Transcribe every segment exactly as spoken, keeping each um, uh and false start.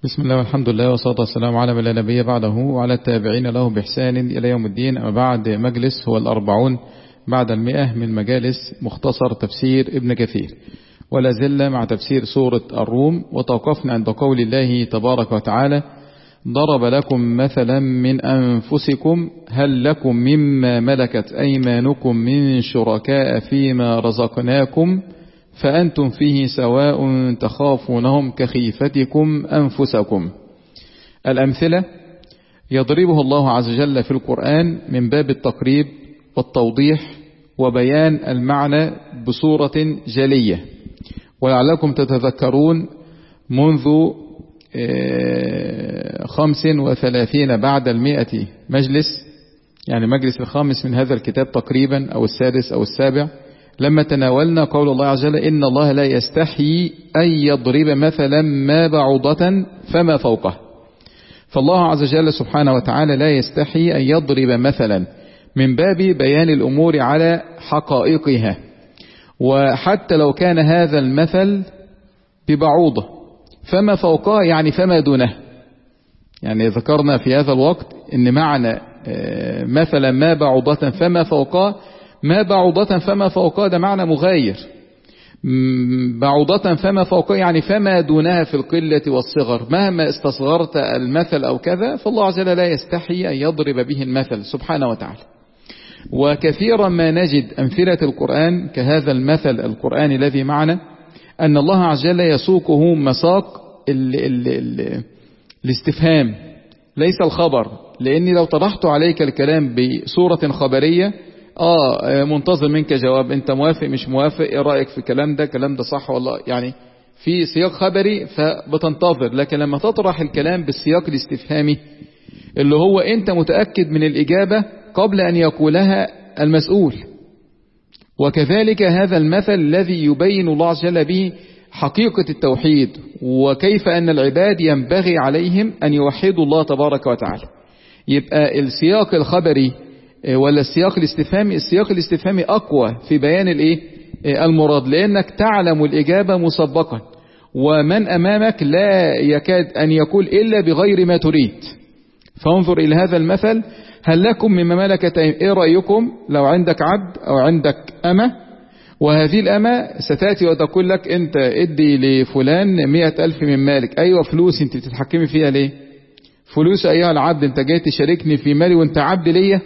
بسم الله والحمد لله والصلاة والسلام على من لا نبي بعده وعلى التابعين له بإحسان إلى يوم الدين. أما بعد، مجلس هو الأربعون بعد المئة من مجالس مختصر تفسير ابن كثير، ولا زلنا مع تفسير سورة الروم، وتوقفنا عند قول الله تبارك وتعالى: ضرب لكم مثلا من أنفسكم هل لكم مما ملكت أيمانكم من شركاء فيما رزقناكم فأنتم فيه سواء تخافونهم كخيفتكم أنفسكم. الأمثلة يضربه الله عز وجل في القرآن من باب التقريب والتوضيح وبيان المعنى بصورة جلية، ولعلكم تتذكرون منذ خمس وثلاثين بعد المئة مجلس، يعني مجلس الخامس من هذا الكتاب تقريبا أو السادس أو السابع، لما تناولنا قول الله عز وجل: إن الله لا يستحيي أن يضرب مثلا ما بعوضة فما فوقه. فالله عز وجل سبحانه وتعالى لا يستحيي أن يضرب مثلا من باب بيان الأمور على حقائقها، وحتى لو كان هذا المثل ببعوضة فما فوقه يعني فما دونه. يعني ذكرنا في هذا الوقت إن معنى مثلا ما بعوضة فما فوقه، ما بعوضة فما فوقها ده معنى مغاير. بعوضة فما فوقها يعني فما دونها في القلة والصغر، مهما استصغرت المثل أو كذا، فالله عز وجل لا يستحي أن يضرب به المثل سبحانه وتعالى. وكثيرا ما نجد أمثلة القرآن كهذا المثل القرآني الذي معنا، أن الله عز وجل يسوقه مساق ال ال ال الاستفهام ليس الخبر، لأني لو طرحت عليك الكلام بصورة خبرية آه منتظر منك جواب، أنت موافق مش موافق، إيه رأيك في الكلام ده، الكلام ده صح والله، يعني في سياق خبري فبتنتظر. لكن لما تطرح الكلام بالسياق الاستفهامي اللي هو أنت متأكد من الإجابة قبل أن يقولها المسؤول، وكذلك هذا المثل الذي يبين الله عز وجل به حقيقة التوحيد وكيف أن العباد ينبغي عليهم أن يوحدوا الله تبارك وتعالى. يبقى السياق الخبري ولا السياق الاستفهامي؟ السياق الاستفهامي أقوى في بيان الايه المراد، لأنك تعلم الإجابة مسبقا، ومن أمامك لا يكاد أن يقول إلا بغير ما تريد. فانظر إلى هذا المثل: هل لكم مما ملكت إيه رأيكم لو عندك عبد أو عندك أمة، وهذه الأمة ستأتي وتقول لك: أنت ادي لفلان مئة ألف من مالك. أيوة فلوس، أنت بتتحكمي فيها ليه؟ فلوس أيها العبد، أنت جاي تشاركني في مالي وأنت عبد ليا.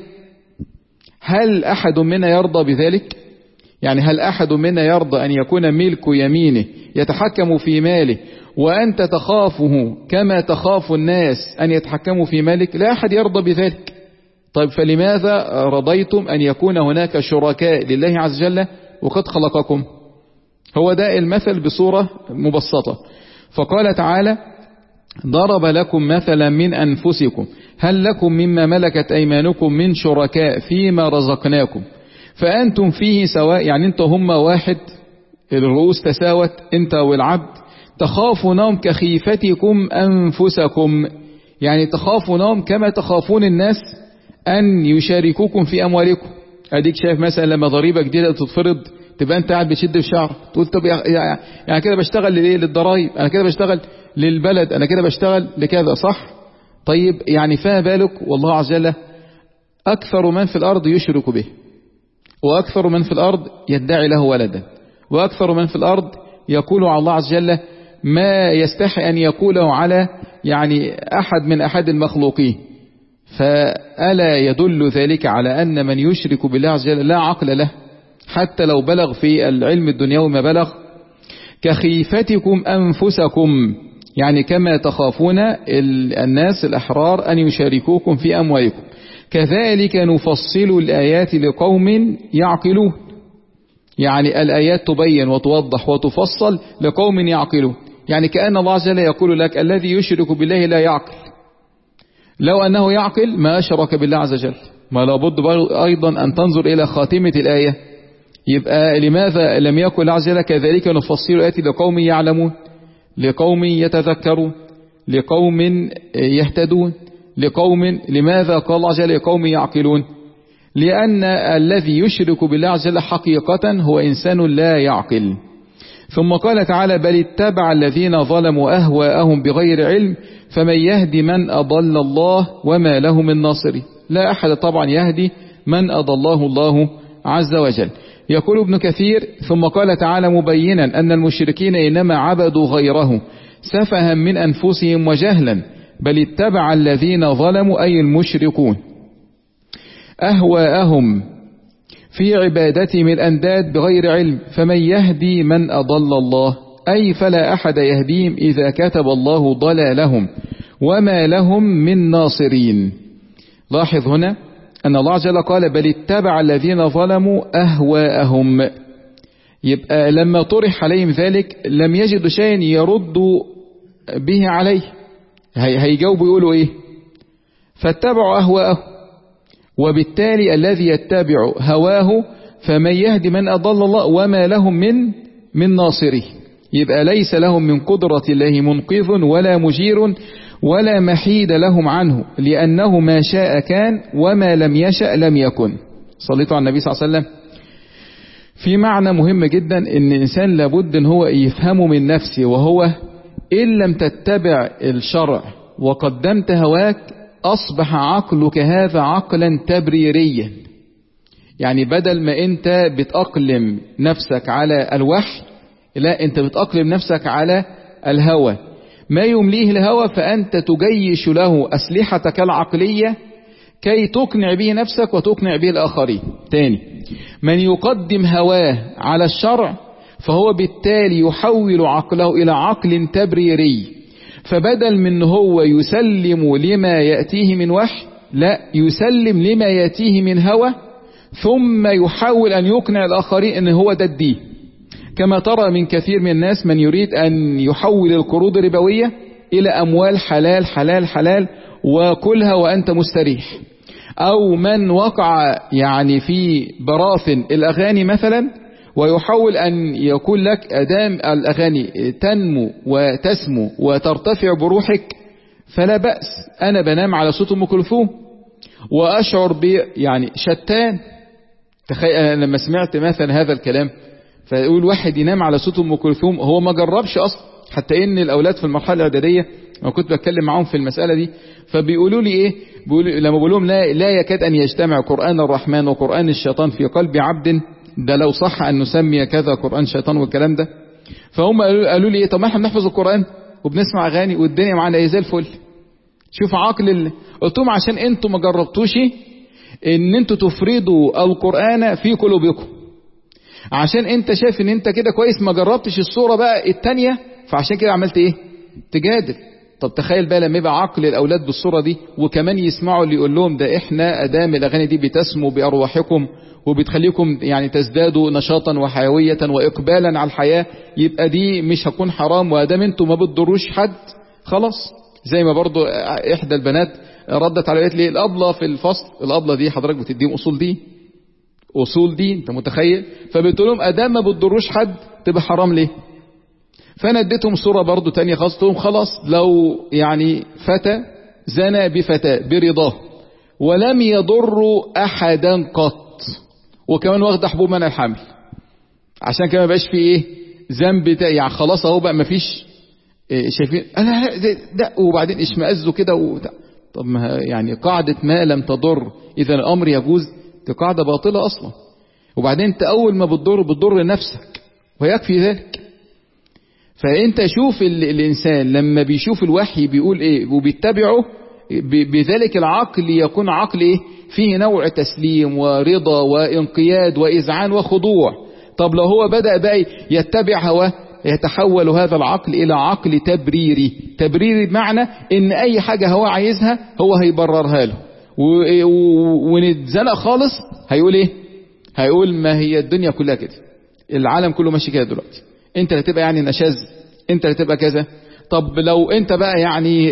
هل أحد منا يرضى بذلك؟ يعني هل أحد منا يرضى أن يكون ملك يمينه يتحكم في ماله وأنت تخافه كما تخاف الناس أن يتحكموا في مالك؟ لا أحد يرضى بذلك. طيب فلماذا رضيتم أن يكون هناك شركاء لله عز وجل وقد خلقكم؟ هو ده المثل بصورة مبسطة. فقال تعالى: ضرب لكم مثلا من أنفسكم هل لكم مما ملكت أيمانكم من شركاء فيما رزقناكم فأنتم فيه سواء، يعني انت هم واحد، الرؤوس تساوت انت والعبد، تخافونهم كخيفتكم أنفسكم، يعني تخافونهم كما تخافون الناس أن يشاركوكم في أموالكم. أديك شايف مثلا لما ضريبة جديدة تتفرض تبقى انت قاعد بتشد في شعرك تقول: طب يعني كده بشتغل ليه؟ للضرائب، انا كده بشتغل للبلد، انا كده بشتغل لكذا، صح؟ طيب يعني فما بالك والله عز وجل اكثر من في الارض يشرك به، واكثر من في الارض يدعي له ولدا، واكثر من في الارض يقول على الله عز وجل ما يستحي ان يقوله على يعني احد من احد المخلوقين. فألا يدل ذلك على ان من يشرك بالله عز وجل لا عقل له حتى لو بلغ في العلم الدنيوي ما بلغ؟ كخيفتكم أنفسكم، يعني كما تخافون الناس الأحرار أن يشاركوكم في أموالكم، كذلك نفصل الآيات لقوم يعقلون. يعني الآيات تبين وتوضح وتفصل لقوم يعقلون، يعني كأن الله عز وجل يقول لك: الذي يشرك بالله لا يعقل، لو أنه يعقل ما أشرك بالله عز وجل. ما لابد أيضا أن تنظر إلى خاتمة الآية. يبقى لماذا لم يقل الله عز وجل كذلك نفصل الآيات لقوم يعلمون، لقوم يتذكرون، لقوم يهتدون، لقوم؟ لماذا قال الله عز وجل لقوم يعقلون؟ لأن الذي يشرك بالله عز وجل حقيقة هو إنسان لا يعقل. ثم قال تعالى بل اتبع الذين ظلموا أهواءهم بغير علم فمن يهدي من أضل الله وما له من ناصر. لا أحد طبعا يهدي من أضله الله عز وجل. يقول ابن كثير ثم قال تعالى مبينا أن المشركين إنما عبدوا غيره سفها من أنفسهم وجهلا بل اتبع الذين ظلموا أي المشركون أهواءهم في عبادتهم الأنداد بغير علم فمن يهدي من أضل الله أي فلا أحد يهديهم إذا كتب الله ضلالهم وما لهم من ناصرين. لاحظ هنا أن الله جل قال بل اتبع الذين ظلموا أهواءهم، يبقى لما طرح عليهم ذلك لم يجدوا شيئا يردوا به عليه، هيجاوبوا يقولوا إيه؟ فاتبعوا أهواءهم، وبالتالي الذي يتبع هواه فمن يهدي من أضل الله وما لهم من من ناصره، يبقى ليس لهم من قدرة الله منقذ ولا مجير ولا محيد لهم عنه لأنه ما شاء كان وما لم يشأ لم يكن. صليتوا على النبي صلى الله عليه وسلم. في معنى مهم جدا ان الانسان لابد ان هو يفهمه من نفسه، وهو ان لم تتبع الشرع وقدمت هواك اصبح عقلك هذا عقلا تبريريا. يعني بدل ما انت بتأقلم نفسك على الوحي، لا انت بتأقلم نفسك على الهوى، ما يمليه الهوى فأنت تجيش له أسلحتك العقلية كي تقنع به نفسك وتقنع به الآخرين. تاني، من يقدم هواه على الشرع فهو بالتالي يحول عقله إلى عقل تبريري، فبدل من هو يسلم لما يأتيه من وحي، لا يسلم لما يأتيه من هوى، ثم يحاول أن يقنع الآخرين أن هو ده الدين. كما ترى من كثير من الناس من يريد أن يحول القروض الربوية إلى أموال حلال حلال حلال وكلها وأنت مستريح، أو من وقع يعني في براثن الأغاني مثلا ويحاول أن يقول لك أدام الأغاني تنمو وتسمو وترتفع بروحك فلا بأس، أنا بنام على صوت أم كلثوم وأشعر ب يعني شتان. تخيل أنا لما سمعت مثلا هذا الكلام، فيقول واحد ينام على صوت أم كلثوم، هو ما جربش أصلا. حتى إن الأولاد في المرحلة الإعدادية أنا كنت بتكلم معهم في المسألة دي، فبيقولوا لي إيه؟ بيقولوا لما بقول لهم لا لا يكاد أن يجتمع قرآن الرحمن وقرآن الشيطان في قلب عبد، ده لو صح أن نسمي كذا قرآن شيطان والكلام ده. فهم قالوا لي إيه؟ طب ما احنا بنحفظ القرآن وبنسمع أغاني والدنيا معانا إيه زي الفل. شوف عقل ال... قلت لهم عشان أنتوا ما جربتوش إن أنتوا تفرضوا القرآن في قلوبكم، عشان انت شايف ان انت كده كويس، ما جربتش الصورة بقى التانية، فعشان كده عملت ايه؟ تجادل. طب تخيل بقى لما يبقى عقل الاولاد بالصورة دي، وكمان يسمعوا اللي يقول لهم ده احنا ادام الاغاني دي بتسمو بارواحكم وبتخليكم يعني تزدادوا نشاطا وحيوية واقبالا على الحياة، يبقى دي مش هتكون حرام، وادام انتوا ما بتضروش حد خلاص. زي ما برضو احدى البنات ردت على قالت لي الابلة في الفصل، الابلة دي حضرتك بتديهم اصول دي اصول دي انت متخيل؟ فبتقول لهم ادام ما بتضروش حد تبقى حرام ليه؟ فانا اديتهم صوره برضو تانية خاصتهم، خلاص لو يعني فتى زنى بفتاة برضاه ولم يضروا احدا قط، وكمان واخد حبوب منع الحمل، عشان كده ما بقاش في ايه ذنب، يعني خلاص اهو بقى ما فيش إيه شايفين انا ده، وبعدين اشمئزوا كده. طب ما يعني قاعده ما لم تضر اذا الامر يجوز، دي قاعدة باطلة أصلا. وبعدين انت أول ما بتضر بتضر نفسك ويكفي ذلك. فانت شوف الإنسان لما بيشوف الوحي بيقول ايه وبيتبعه، بذلك العقل يكون عقل ايه؟ فيه نوع تسليم ورضا وانقياد وإذعان وخضوع. طب لو هو بدأ بقى يتبع هواه، يتحول هذا العقل إلى عقل تبريري. تبريري بمعنى ان أي حاجة هو عايزها هو هيبررها له، ونتزنق خالص هيقول ايه؟ هيقول ما هي الدنيا كلها كده، العالم كله ماشي كده دلوقتي، انت اللي تبقى يعني نشاز، انت اللي تبقى كذا. طب لو انت بقى يعني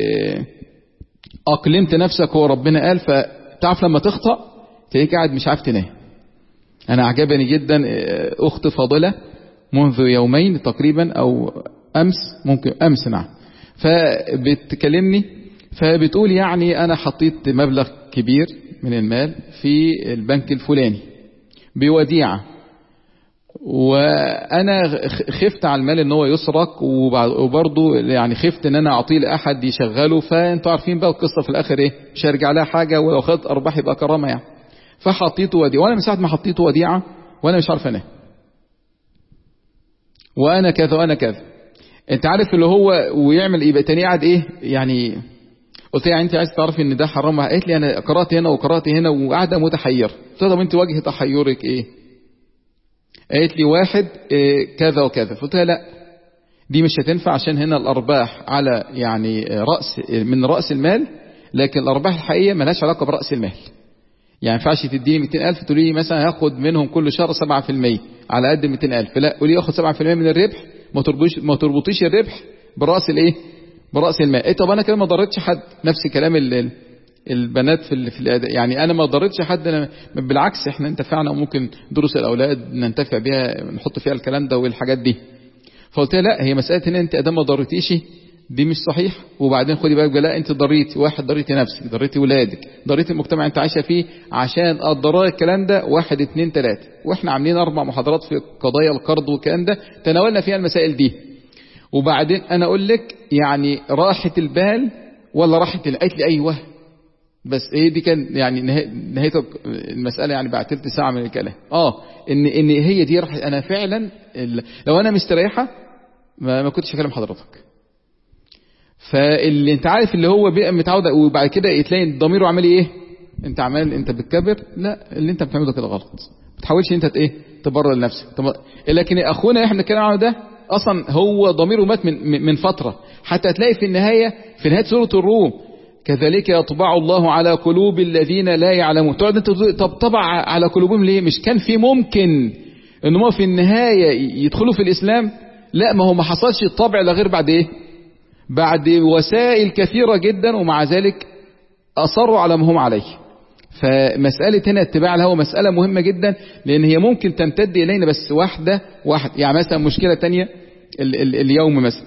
اقلمت نفسك، هو ربنا قال، فتعرف لما تخطأ تلاقيك قاعد مش عارف تنام. انا عجبني جدا اخت فاضلة منذ يومين تقريبا او امس، ممكن امس نعم، فبتكلمني فبتقول يعني أنا حطيت مبلغ كبير من المال في البنك الفلاني بوديعة، وانا خفت على المال ان هو يسرق، وبرضه يعني خفت ان انا اعطيه لاحد يشغله، فانتوا عارفين بقى القصه في الاخر ايه، مش هيرجع لها حاجه، ولو خدت ارباح يبقى كرامه يعني. فحطيته وديعه، وانا من ساعه ما حطيته وديعه وانا مش عارف انام، وانا كذا وانا كذا. انت عارف اللي هو ويعمل ايه بقى تاني، قاعد ايه يعني. قلت يعني انت عايز تعرفي ان ده حرام؟ قالت لي انا قرات هنا وقرات هنا وقاعده متحيره. قلت لها طب انت وجه تحيرك ايه؟ قالت لي واحد إيه كذا وكذا. قلت لها لا دي مش هتنفع، عشان هنا الارباح على يعني راس من راس المال، لكن الارباح الحقيقيه مالهاش علاقه براس المال. يعني ما ينفعش تديني مئتين ألف تقولي لي مثلا هاخد منهم كل شهر سبعة في المية على قد مئتين ألف، لا قولي اخد سبعة في المية من الربح، ما تربطيش ما تربطيش الربح براس الايه، براس المال. ايه طب انا كده ما ضرتش حد. نفس كلام ال البنات في ال في الاداء، يعني انا ما ضرتش حد، أنا بالعكس احنا انتفعنا، وممكن دروس الاولاد ننتفع بيها نحط فيها الكلام ده والحاجات دي. فقلت لها لا هي مساله ان انت ادام ما ضرتيش دي مش صحيح. وبعدين خدي بالك لا انت ضريتي واحد، ضريتي نفسك، ضريتي ولادك، ضريتي المجتمع انت عايشه فيه، عشان الضرائب الكلام ده واحد اتنين تلاته. واحنا عاملين اربع محاضرات في قضايا القرض والكلام ده تناولنا فيها المسائل دي. وبعدين انا اقول لك يعني راحه البال ولا راحه؟ قالت لي ايوه. بس ايه دي كان يعني نهايه المساله يعني بعد ثلث ساعه من الكلام. اه ان ان هي دي راح. انا فعلا لو انا مستريحه ما, ما كنتش اكلم حضرتك. فاللي انت عارف اللي هو بيبقى متعود، وبعد كده تلاقي ضميره عمال ايه، انت عمال انت بتكبر. لا اللي انت بتعمله كده غلط، ما تحاولش انت ايه تبرر لنفسك. لكن اخونا احنا بنتكلم عنه ده اصلا هو ضميره مات من من فتره. حتى تلاقي في النهايه في نهايه سوره الروم كذلك يطبع الله على قلوب الذين لا يعلمون. تقعد انت طب طبع على قلوبهم ليه؟ مش كان في ممكن ان هم في النهايه يدخلوا في الاسلام؟ لا ما هو ما حصلش الطبع الا غير بعد ايه، بعد وسائل كثيره جدا، ومع ذلك اصروا على ما هم عليه. فمساله هنا اتباع الهوى مساله مهمه جدا، لان هي ممكن تمتد الينا بس واحده واحده. يعني مثلا مشكله تانية ال ال اليوم مثلا،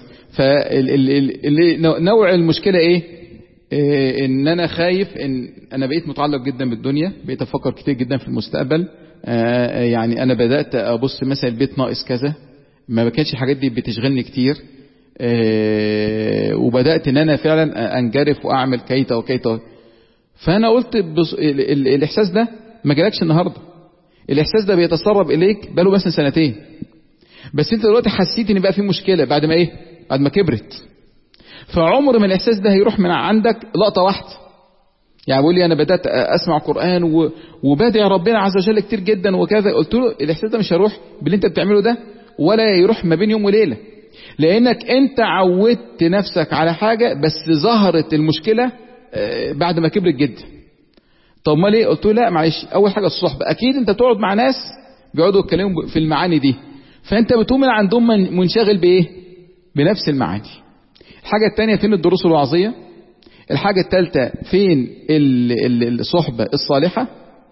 فنوع المشكله ايه؟ إيه ان انا خايف، ان انا بقيت متعلق جدا بالدنيا، بقيت افكر كتير جدا في المستقبل. آه يعني انا بدات ابص مثلا البيت ناقص كذا، ما كانش الحاجات دي بتشغلني كتير. آه وبدات ان انا فعلا انجرف واعمل كيتا وكيتا. فانا قلت بص... ال... ال... الاحساس ده ما جالكش النهارده، الاحساس ده بيتسرب اليك بقاله مثلا سنتين، بس انت دلوقتي حسيت ان بقى في مشكله بعد ما ايه، بعد ما كبرت. فعمر ما الاحساس ده هيروح من عندك لقطه واحده. يعني بيقول لي انا بدات اسمع قران و... وبادع ربنا عز وجل كتير جدا وكذا. قلت له الاحساس ده مش هيروح باللي انت بتعمله ده، ولا يروح ما بين يوم وليله، لانك انت عودت نفسك على حاجه بس ظهرت المشكله بعد ما كبرت جدا. طب ما ليه؟ قلت له لا معلش، اول حاجه الصحبه. اكيد انت تقعد مع ناس بيقعدوا يتكلموا في المعاني دي، فانت بتقوم من عندهم منشغل بايه، بنفس المعاني. الحاجه الثانيه فين الدروس الوعظيه. الحاجه الثالثه فين الصحبه الصالحه.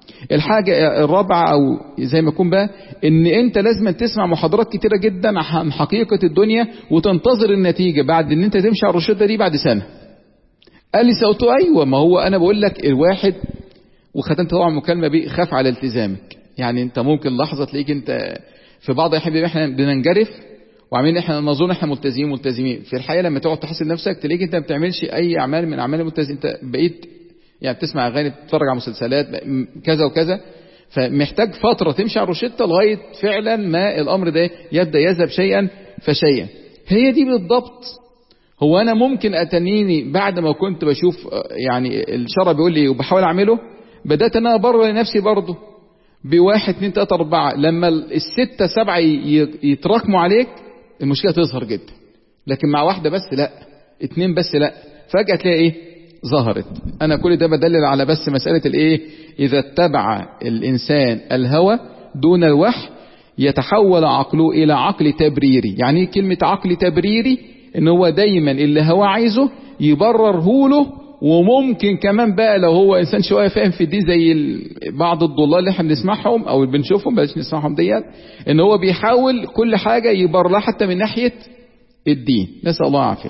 الحاجه الرابعه او زي ما يكون بقى ان انت لازم تسمع محاضرات كتيره جدا عن حقيقه الدنيا، وتنتظر النتيجه بعد ان انت تمشي على الرشده دي بعد سنه. قال لي سألت ايوه، ما هو انا بقول لك الواحد، وختمت طبعا المكالمه بيه، خاف على التزامك. يعني انت ممكن لحظه تلاقيك انت في بعض الاحيان احنا بننجرف وعاملين احنا نظن احنا ملتزمين ملتزمين في الحقيقه لما تقعد تحاسب نفسك تلاقيك انت ما بتعملش اي اعمال من اعمال الملتزم. انت بقيت يعني بتسمع اغاني، بتتفرج على مسلسلات كذا وكذا. فمحتاج فتره تمشي على الروشته لغايه فعلا ما الامر ده يبدا يذهب شيئا فشيئا. هي دي بالضبط. هو انا ممكن اتنيني بعد ما كنت بشوف يعني الشرع بيقول لي وبحاول اعمله، بدات انا ابرر لنفسي برضه بواحد اتنين تلاته اربعه. لما السته سبعه يتراكموا عليك المشكله تظهر جدا، لكن مع واحده بس لا، اتنين بس لا، فجاه تلاقي ايه ظهرت. انا كل ده بدلل على بس مساله الايه، اذا اتبع الانسان الهوى دون الوحي يتحول عقله الى عقل تبريري. يعني كلمه عقل تبريري ان هو دايما اللي هو عايزه يبرره له. وممكن كمان بقى لو هو انسان شويه فاهم في دي زي بعض الضلال اللي احنا بنسمعهم او اللي بنشوفهم بلاش نسمعهم ديت، ان هو بيحاول كل حاجه يبررها حتى من ناحيه الدين، نسال الله العافيه.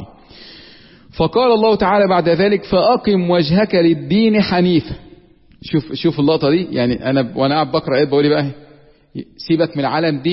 فقال الله تعالى بعد ذلك فاقم وجهك للدين حنيفا. شوف شوف اللقطه دي. يعني انا وانا قاعد بقرا ايه بقول بقى سيبك من العالم دي،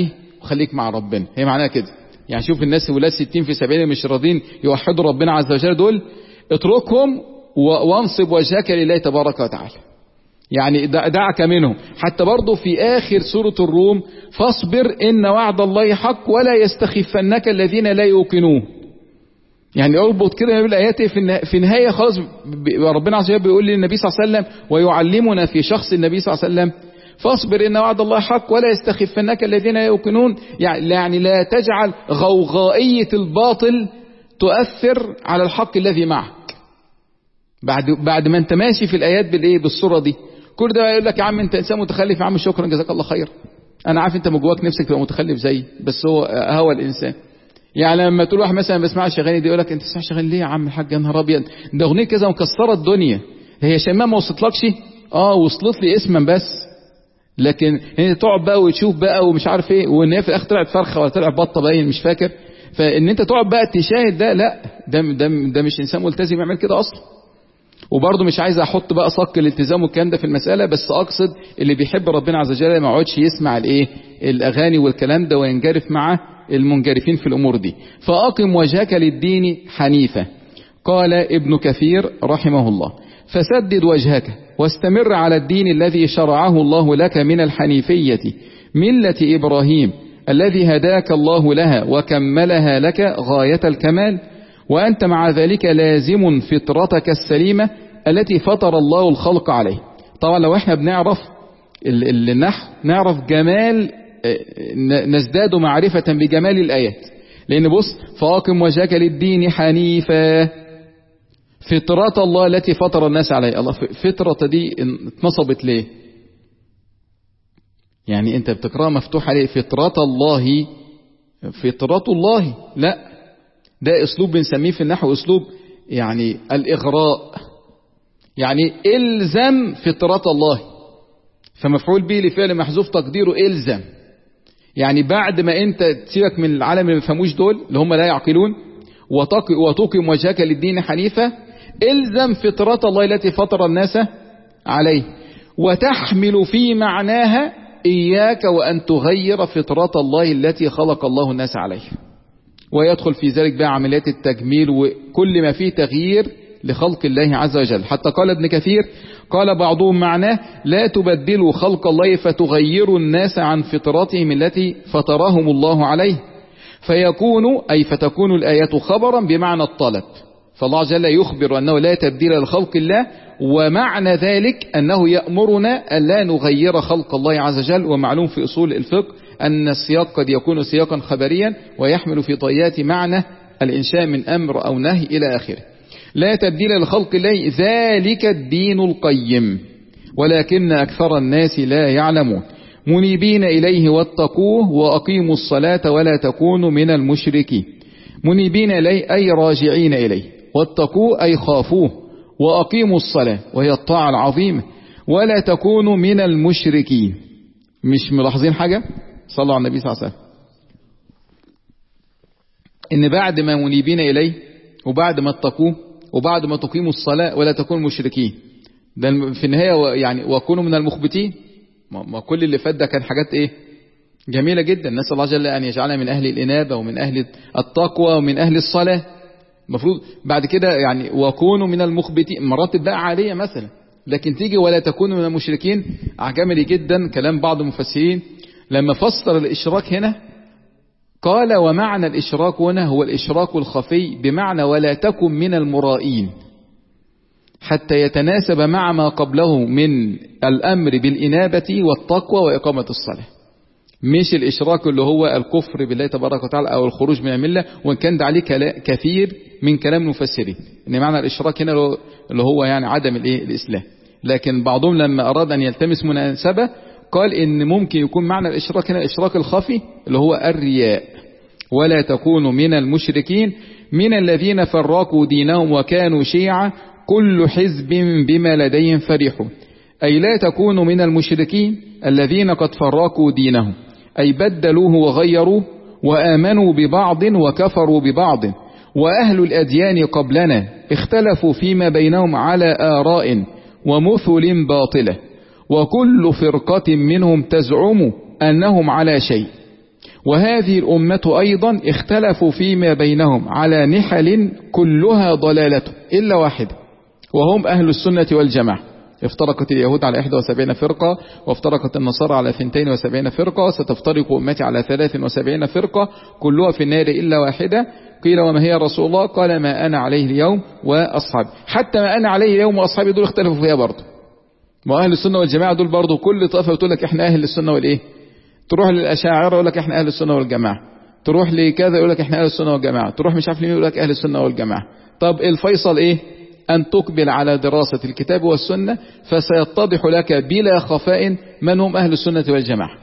وخليك مع ربنا. هي معناها كده. يعني شوف الناس ولاد ستين في سبعين مش راضين يوحدوا ربنا عز وجل، دول اتركهم وانصب وجهك لله تبارك وتعالى. يعني دعك منهم. حتى برضو في آخر سورة الروم فاصبر إن وعد الله حق ولا يستخفنك الذين لا يوقنون. يعني اربط كده بالآيات في النهاية خلاص ربنا عز وجل بيقول للنبي صلى الله عليه وسلم ويعلمنا في شخص النبي صلى الله عليه وسلم فاصبر إن وعد الله حق ولا يستخفنك الذين لا يوقنون. يعني لا تجعل غوغائية الباطل تؤثر على الحق الذي معك. بعد بعد ما انت ماشي في الآيات بالإيه بالصورة دي، كل ده يقول لك يا عم انت انسان متخلف، يا عم شكرا جزاك الله خير، انا عارف انت من جواك نفسك تبقى متخلف زيي، بس هو هوى الانسان. يعني لما تقول واحد مثلا ما بيسمعش اغاني دي يقول لك انت ما بتسمعش اغاني ليه يا عم الحاج؟ يا نهار ابيض ده اغنيه كذا مكسره الدنيا. هي شمام ما وصلتلكش؟ اه وصلت لي اسما بس، لكن انت تقعد بقى وتشوف بقى ومش عارف ايه، وان هي في الاخر طلعت فرخه ولا طلعت بطه باين مش فاكر. فان انت تقعد بقى تشاهد ده، لا ده ده, ده مش انسان ملتزم يعمل كده اصلا. وبرضه مش عايز احط بقى صك الالتزام والكلام ده في المسألة، بس اقصد اللي بيحب ربنا عز وجل ما يقعدش يسمع الايه الاغاني والكلام ده وينجرف مع المنجرفين في الامور دي. فاقم وجهك للدين حنيفا. قال ابن كثير رحمه الله فسدد وجهك واستمر على الدين الذي شرعه الله لك من الحنيفية ملة ابراهيم الذي هداك الله لها وكملها لك غاية الكمال، وأنت مع ذلك لازم فطرتك السليمة التي فطر الله الخلق عليه. طبعا لو احنا بنعرف النحو نعرف جمال، نزداد معرفة بجمال الآيات. لأن بص فاقم وجهك للدين حنيفا، فطرة الله التي فطر الناس عليه. الله فطرة دي اتنصبت ليه؟ يعني انت بتقرأ مفتوح عليه فطرة الله، فطرة الله لا، ده اسلوب بنسميه في النحو اسلوب يعني الاغراء، يعني الزم فطرة الله، فمفعول به لفعل محذوف تقديره الزم. يعني بعد ما انت تسيبك من العالم اللي ما بيفهموش دول اللي هم لا يعقلون وتقم وجهك للدين حنيفا، الزم فطرة الله التي فطر الناس عليه، وتحمل في معناها اياك وان تغير فطرة الله التي خلق الله الناس عليه. ويدخل في ذلك بقى عمليات التجميل وكل ما فيه تغيير لخلق الله عز وجل. حتى قال ابن كثير قال بعضهم معناه لا تبدلوا خلق الله فتغيروا الناس عن فطرتهم التي فطرهم الله عليه، فيكون أي فتكون الآيات خبرا بمعنى الطلب. فالله جل يخبر أنه لا تبديل لخلق الله، ومعنى ذلك أنه يأمرنا أن لا نغير خلق الله عز وجل. ومعلوم في أصول الفقه أن السياق قد يكون سياقا خبريا ويحمل في طيات معنى الإنشاء من أمر أو نهي إلى آخره. لا تبديل لخلق الله ذلك الدين القيم ولكن أكثر الناس لا يعلمون، منيبين إليه واتقوه وأقيموا الصلاة ولا تكونوا من المشركين. منيبين إليه أي راجعين إليه، واتقوه أي خافوه، وأقيموا الصلاة وهي الطاعة العظيمة، ولا تكونوا من المشركين. مش ملاحظين حاجة؟ صلوا على النبي صلى الله عليه وسلم إن بعد ما منيبين إليه وبعد ما اتقوه وبعد ما تقيموا الصلاة ولا تكونوا مشركين، ده في النهاية يعني وكونوا من المخبتين. ما كل اللي فات ده كان حاجات ايه جميلة جدا. نسأل الله جل أن يجعلنا من أهل الإنابة ومن أهل التقوى ومن أهل الصلاة. المفروض بعد كده يعني وكونوا من المخبتين مراتب بقى عالية مثلا، لكن تيجي ولا تكونوا من المشركين. عجبني جدا كلام بعض المفسرين لما فسر الإشراك هنا، قال ومعنى الإشراك هنا هو الإشراك الخفي، بمعنى ولا تكن من المرائين، حتى يتناسب مع ما قبله من الأمر بالإنابة والتقوى وإقامة الصلاة. مش الإشراك اللي هو الكفر بالله تبارك وتعالى أو الخروج من الملة، وإن كان ده عليه كثير من كلام المفسرين إن معنى الإشراك هنا اللي هو يعني عدم الإيه الإسلام. لكن بعضهم لما أراد أن يلتمس مناسبة قال إن ممكن يكون معنى الإشراك هنا الإشراك الخفي اللي هو الرياء. ولا تكونوا من المشركين من الذين فرقوا دينهم وكانوا شيعا كل حزب بما لديهم فرحون. أي لا تكونوا من المشركين الذين قد فرقوا دينهم، أي بدلوه وغيروا وآمنوا ببعض وكفروا ببعض. وأهل الأديان قبلنا اختلفوا فيما بينهم على آراء ومثل باطلة، وكل فرقة منهم تزعم أنهم على شيء، وهذه الأمة أيضا اختلفوا فيما بينهم على نحل كلها ضلالة إلا واحدة، وهم أهل السنة والجماعة. افترقت اليهود على إحدى وسبعين فرقة، وافترقت النصارى على اثنتين وسبعين فرقة، وستفترق أمتي على ثلاث وسبعين فرقة كلها في النار إلا واحدة. قيل وما هي رسول الله؟ قال ما أنا عليه اليوم وأصحابي. حتى ما أنا عليه اليوم وأصحابي دول اختلفوا فيها برضه. ما أهل السنة والجماعة دول برضه كل طائفة بتقول لك إحنا أهل السنة والإيه، تروح للأشاعرة يقول لك إحنا أهل السنة والجماعة، تروح لكذا يقول لك إحنا أهل السنة والجماعة، تروح مش عارف ليه يقول لك أهل السنة والجماعة. طب الفيصل إيه؟ أن تقبل على دراسة الكتاب والسنة، فسيتضح لك بلا خفاء من هم أهل السنة والجماعة،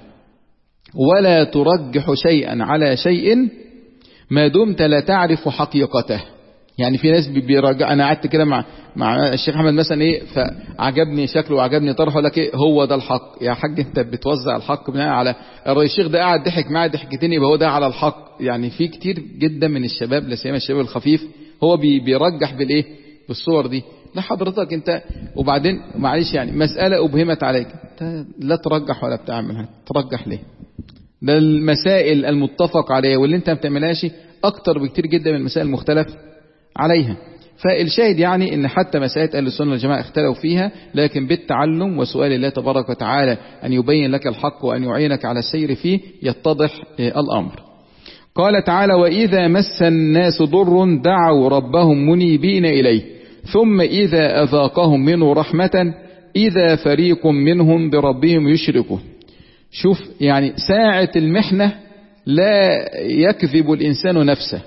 ولا ترجح شيئا على شيء ما دمت لا تعرف حقيقته. يعني في ناس بيرجع، أنا قعدت كده مع مع الشيخ أحمد مثلا إيه، فعجبني شكله وعجبني طرحه، لك إيه هو ده الحق يا حاج، أنت بتوزع الحق بناء على الشيخ ده قاعد ضحك معاه ضحكتين يبقى هو ده على الحق. يعني في كتير جدا من الشباب لا سيما الشباب الخفيف هو بيرجح بالإيه، بالصور دي. لا حضرتك انت، وبعدين معلش يعني مسألة أبهمت عليك، لا ترجح ولا بتعملها، ترجح ليه؟ ده المسائل المتفق عليها واللي انت ما بتعملهاش اكتر بكتير جدا من المسائل المختلف عليها. فالشاهد يعني ان حتى مسائل اهل السنة والجماعة اختلفوا فيها، لكن بالتعلم وسؤال الله تبارك وتعالى ان يبين لك الحق وان يعينك على السير فيه يتضح الامر. قال تعالى وإذا مس الناس ضر دعوا ربهم منيبين إليه ثم إذا أذاقهم منه رحمة إذا فريق منهم بربهم يشركون. شوف يعني ساعة المحنة لا يكذب الإنسان نفسه،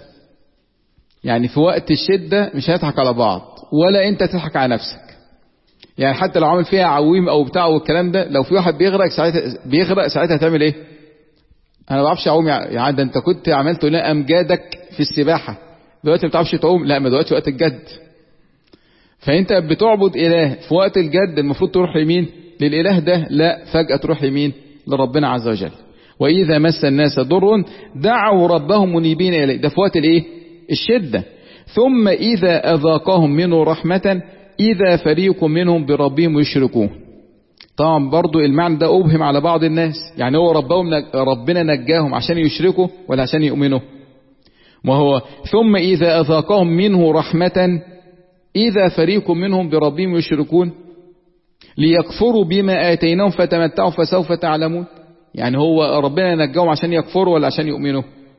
يعني في وقت الشدة مش هيضحك على بعض ولا أنت تضحك على نفسك. يعني حتى لو عمل فيها عويم أو بتاع والكلام ده، لو في واحد بيغرق ساعتها بيغرق ساعتها هتعمل إيه؟ أنا ما بعرفش أعوم، يعني ده أنت كنت عملت لنا أمجادك في السباحة، دلوقتي ما بتعرفش تعوم. لا، ما دلوقتي وقت الجد، فأنت بتعبد إله في وقت الجد المفروض تروح يمين للإله ده، لا فجأة تروح يمين لربنا عز وجل. وإذا مس الناس ضر دعوا ربهم منيبين إليه، ده في وقت الإيه؟ الشدة. ثم إذا أذاقهم منه رحمة إذا فريق منهم بربهم يشركون. طبعا برضو المعنى ده أبهم على بعض الناس، يعني هو ربهم ربنا نجاهم عشان يشركوا ولا عشان يؤمنوا؟ ما هو ثم إذا أذاقهم منه رحمة إذا فريق منهم بربهم يشركون ليكفروا بما آتيناهم فتمتعوا فسوف تعلمون. يعني هو ربنا نجاهم عشان يكفروا ولا عشان يؤمنوا؟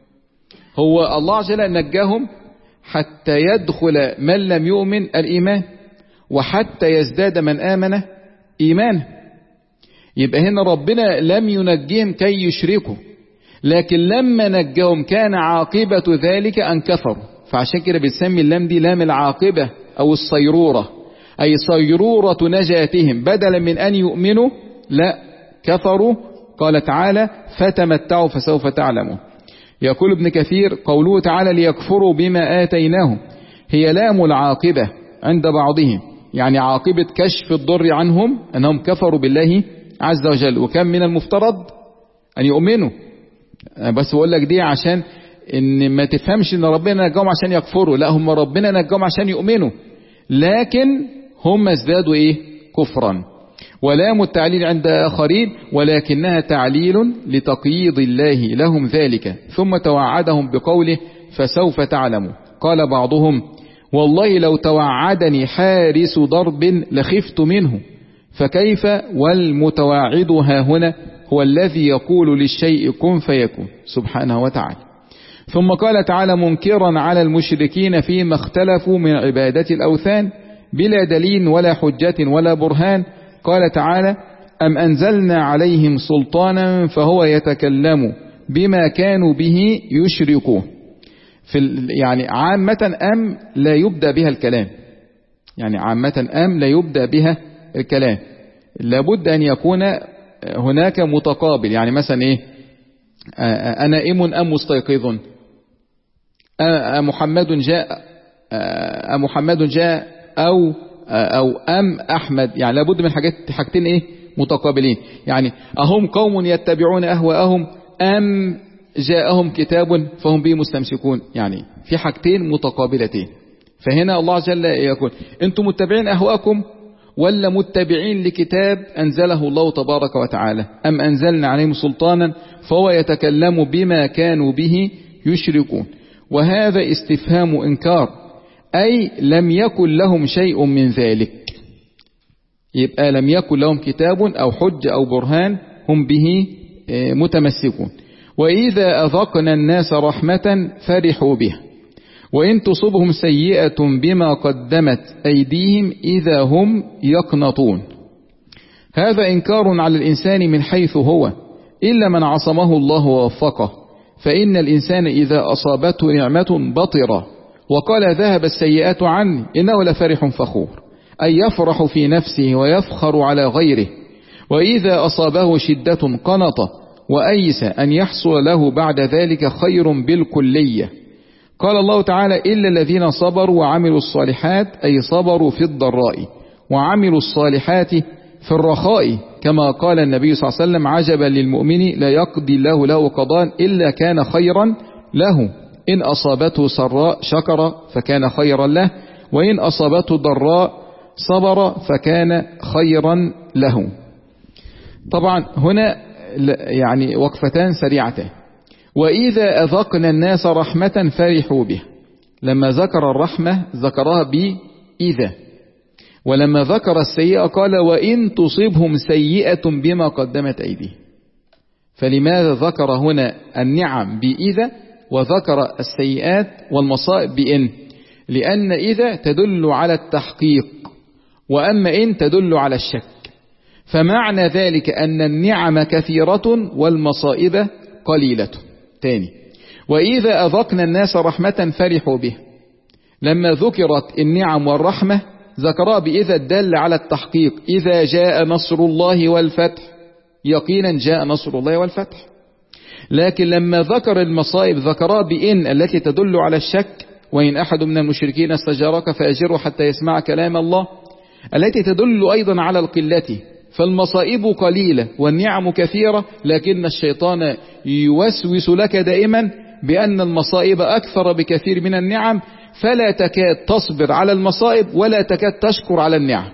هو الله عز وجل نجاهم حتى يدخل من لم يؤمن الإيمان وحتى يزداد من آمن إيمان. يبقى هنا ربنا لم ينجيهم كي يشركوا، لكن لما نجاهم كان عاقبة ذلك أن كفروا. فعشان كده بتسمي اللام دي لام العاقبة أو الصيرورة، أي صيرورة نجاتهم، بدلا من أن يؤمنوا لا كفروا. قال تعالى فتمتعوا فسوف تعلمون. يقول ابن كثير قوله تعالى ليكفروا بما آتيناهم هي لام العاقبة عند بعضهم، يعني عاقبة كشف الضر عنهم أنهم كفروا بالله عز وجل، وكان من المفترض أن يؤمنوا. بس بقول لك دي عشان إن ما تفهمش إن ربنا نجاهم عشان يكفروا، لا هم ربنا نجاهم عشان يؤمنوا، لكن هم ازدادوا إيه؟ كفرا. ولام التعليل عند آخرين ولكنها تعليل لتقييض الله لهم ذلك، ثم توعدهم بقوله فسوف تعلموا. قال بعضهم والله لو توعدني حارس ضرب لخفت منه، فكيف والمتواعد ها هنا هو الذي يقول للشيء كن فيكون سبحانه وتعالى. ثم قال تعالى منكرا على المشركين فيما اختلفوا من عبادة الأوثان بلا دليل ولا حجة ولا برهان. قال تعالى أم أنزلنا عليهم سلطانا فهو يتكلم بما كانوا به يشركون. في يعني عامة أم لا يبدأ بها الكلام، يعني عامة أم لا يبدأ بها الكلام، لابد أن يكون هناك متقابل. يعني مثلا إيه؟ أنائم أم مستيقظ؟ أمحمد جاء أمحمد جاء أو أو أم أحمد؟ يعني لابد من حاجات حاجتين إيه؟ متقابلين. يعني أهم قوم يتبعون أهواءهم أم جاءهم كتاب فهم به مستمسكون؟ يعني في حاجتين متقابلتين. فهنا الله عز وجل يقول انتم متبعين أهواءكم ولا متبعين لكتاب أنزله الله تبارك وتعالى، أم أنزلنا عليهم سلطانا فهو يتكلم بما كانوا به يشركون. وهذا استفهام إنكار، أي لم يكن لهم شيء من ذلك. يبقى لم يكن لهم كتاب أو حج أو برهان هم به متمسكون. وإذا أذقنا الناس رحمة فرحوا بها وإن تصبهم سيئة بما قدمت أيديهم إذا هم يقنطون. هذا إنكار على الإنسان من حيث هو، إلا من عصمه الله ووفقه، فإن الإنسان إذا أصابته نعمة بطر وقال ذهب السيئات عني إنه لفرح فخور، أي يفرح في نفسه ويفخر على غيره. وإذا أصابه شدة قنط وأيس أن يحصل له بعد ذلك خير بالكلية. قال الله تعالى إلا الذين صبروا وعملوا الصالحات، أي صبروا في الضراء وعملوا الصالحات في الرخاء، كما قال النبي صلى الله عليه وسلم عجبا للمؤمن لا يقضي الله له قضاء إلا كان خيرا له، إن أصابته سراء شكر فكان خيرا له، وإن أصابته ضراء صبر فكان خيرا له. طبعا هنا يعني وقفتان سريعتان. وإذا أذقنا الناس رحمة فرحوا به، لما ذكر الرحمة ذكرها بإذا، ولما ذكر السيئة قال وإن تصيبهم سيئة بما قدمت أيديهم. فلماذا ذكر هنا النعم بإذا وذكر السيئات والمصائب بإن؟ لأن إذا تدل على التحقيق، وأما إن تدل على الشك. فمعنى ذلك أن النعم كثيرة والمصائب قليلة. تاني، وإذا أذقنا الناس رحمة فرحوا به، لما ذكرت النعم والرحمة ذكرها بإذا الدل على التحقيق، إذا جاء نصر الله والفتح، يقينا جاء نصر الله والفتح. لكن لما ذكر المصائب ذكرها بإن التي تدل على الشك، وإن أحد من المشركين استجارك فأجره حتى يسمع كلام الله، التي تدل أيضا على القلة. فالمصائب قليلة والنعم كثيرة، لكن الشيطان يوسوس لك دائما بأن المصائب أكثر بكثير من النعم، فلا تكاد تصبر على المصائب ولا تكاد تشكر على النعم.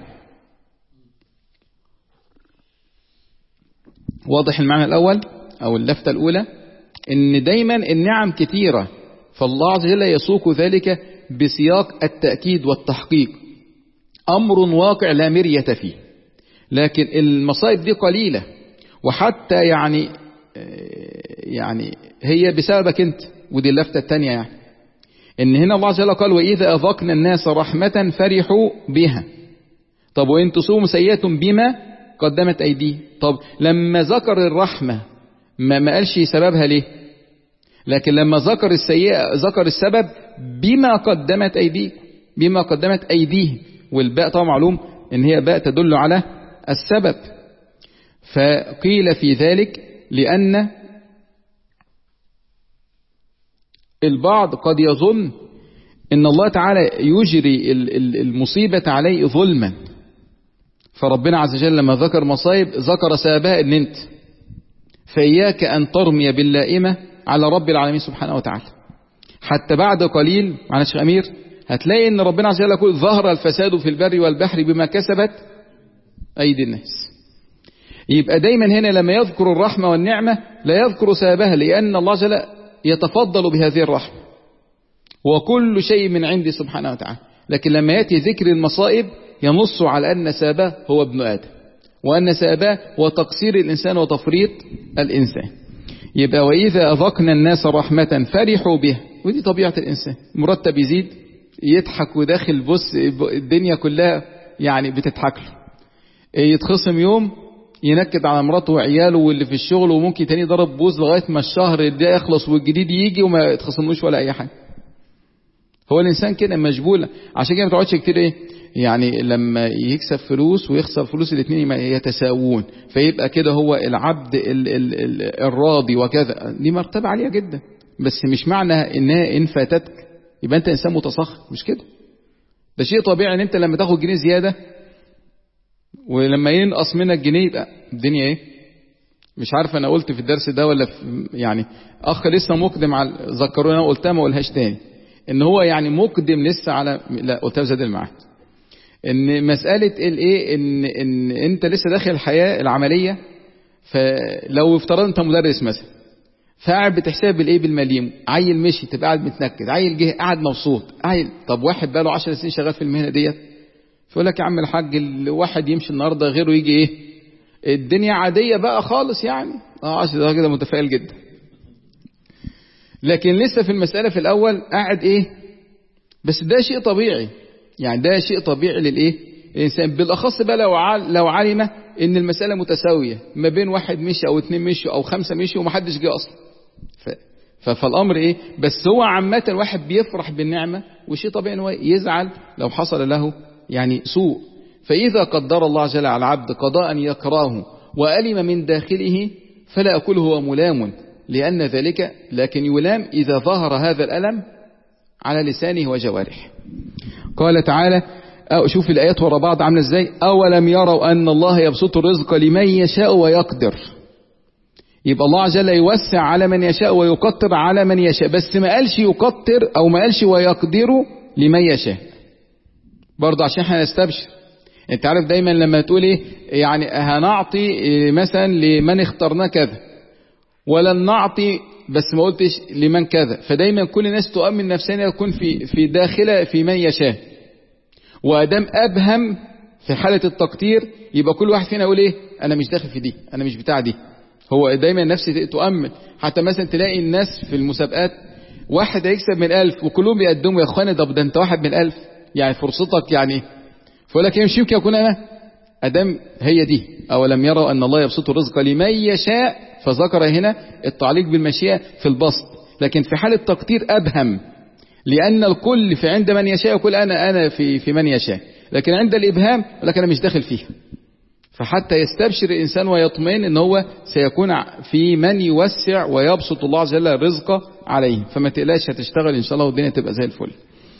واضح المعنى الأول أو اللفتة الأولى، إن دايما النعم كثيرة، فالله عز وجل يسوق ذلك بسياق التأكيد والتحقيق، أمر واقع لا مرية فيه. لكن المصائب دي قليلة، وحتى يعني يعني هي بسببك انت، ودي اللفتة الثانية، يعني ان هنا الله عز وجل قال وإذا أذقنا الناس رحمة فرحوا بها. طب وإن تصوم سيئة بما قدمت أيديه، طب لما ذكر الرحمة ما ما قالش سببها ليه؟ لكن لما ذكر السيئة ذكر السبب بما قدمت أيديه، بما قدمت أيديه، والباء طبعا معلوم ان هي باء تدل على السبب. فقيل في ذلك لأن البعض قد يظن ان الله تعالى يجري المصيبة عليه ظلما، فربنا عز وجل لما ذكر مصائب ذكر سببها ان انت، فإياك أن ترمي باللائمة على رب العالمين سبحانه وتعالى. حتى بعد قليل معنا شيخ أمير هتلاقي ان ربنا عز وجل يقول ظهر الفساد في البر والبحر بما كسبت أيدي الناس. يبقى دايما هنا لما يذكر الرحمة والنعمة لا يذكر سببها، لأن الله عز وجل يتفضل بهذه الرحمة وكل شيء من عندي سبحانه وتعالى. لكن لما يأتي ذكر المصائب ينص على أن سببه هو ابن آدم، وأن سببه هو تقصير الإنسان وتفريط الإنسان. يبقى وإذا أذقنا الناس رحمة فرحوا به، ودي طبيعة الإنسان، مرتب يزيد يضحك وداخل بص الدنيا كلها يعني بتضحك له، يتخصم يوم ينكد على مراته وعياله واللي في الشغل، وممكن تاني ضرب بوز لغاية ما الشهر ده يخلص والجديد يجي وما يتخصملوش ولا أي حاجة. هو الإنسان كده مجبول. عشان كده ما تقعدش كتير إيه يعني لما يكسب فلوس ويخسر فلوس الاثنين يتساوون، فيبقى كده هو العبد ال ال ال الراضي وكذا. دي مرتبة عالية جدا، بس مش معنى إنها إن فاتتك يبقى أنت إنسان متسخط، مش كده. ده شيء طبيعي إن أنت لما تاخد جنيه زيادة ولما ينقص منك جنيه يبقى الدنيا ايه. مش عارف انا قلت في الدرس ده ولا في يعني اخ لسه مقدم على ذكروني انا قلتها ما اقولهاش تاني، ان هو يعني مقدم لسه على لا قلتها زاد المعاد، ان مسألة الايه ان ان انت لسه داخل الحياة العملية، فلو افترض انت مدرس مثلا فقاعد بتحسب بالايه بالمليم، عيل مشي تبقى قاعد متنكد، عيل جه قاعد مبسوط، عيل طب واحد بقى له عشر سنين شغال في المهنة ديت فيقول لك يا عم الحاج الواحد يمشي النهارده غيره يجي ايه الدنيا عادية بقى خالص يعني اه عشر ده كده متفائل جدا. لكن لسه في المسألة في الأول قاعد إيه بس ده شيء طبيعي، يعني ده شيء طبيعي للإيه الإنسان، بالأخص بقى لو لو علم إن المسألة متساوية ما بين واحد مشي أو اتنين مشي أو خمسة مشي ومحدش جه أصلا. فالأمر إيه بس هو عامة الواحد بيفرح بالنعمة، وشيء طبيعي إنه يزعل لو حصل له يعني سوء. فإذا قدر الله جل على العبد قضاء يكرهه وألم من داخله فلا أقول هو ملام لأن ذلك، لكن يلام إذا ظهر هذا الألم على لسانه وجوارحه. قال تعالى أو شوف الآيات ورا بعض عامله ازاي، أولم يروا أن الله يبسط الرزق لمن يشاء ويقدر. يبقى الله عز وجل يوسع على من يشاء ويقدر على من يشاء، بس ما قالش يقدر أو ما قالش ويقدر لمن يشاء برضه عشان احنا نستبشر. انت عارف دايما لما تقول ايه يعني هنعطي مثلا لمن اخترنا كذا ولن نعطي بس ما قلتش لمن كذا، فدايما كل الناس تؤمن نفسها يكون في في داخله في من يشاء، وادام ابهم في حاله التقدير يبقى كل واحد فينا يقول ايه انا مش داخل في دي، انا مش بتاع دي. هو دايما نفسي تؤمن. حتى مثلا تلاقي الناس في المسابقات واحد هيكسب من ألف وكلهم بيقدموا يا اخواني طب ده انت واحد من ألف يعني فرصتك يعني، فيقول لك مش يمكن يكون انا ادام هي دي. اولم يروا ان الله يبسط الرزق لمن يشاء، فذكر هنا التعليق بالمشيئة في البسط، لكن في حالة تقدير ابهم، لان الكل في عند من يشاء يقول انا انا في في من يشاء، لكن عند الابهام يقول لك انا مش داخل فيها. فحتى يستبشر الانسان ويطمئن ان هو سيكون في من يوسع ويبسط الله عز وجل الرزق عليه، فما تقلقش هتشتغل ان شاء الله والدنيا تبقى زي الفل.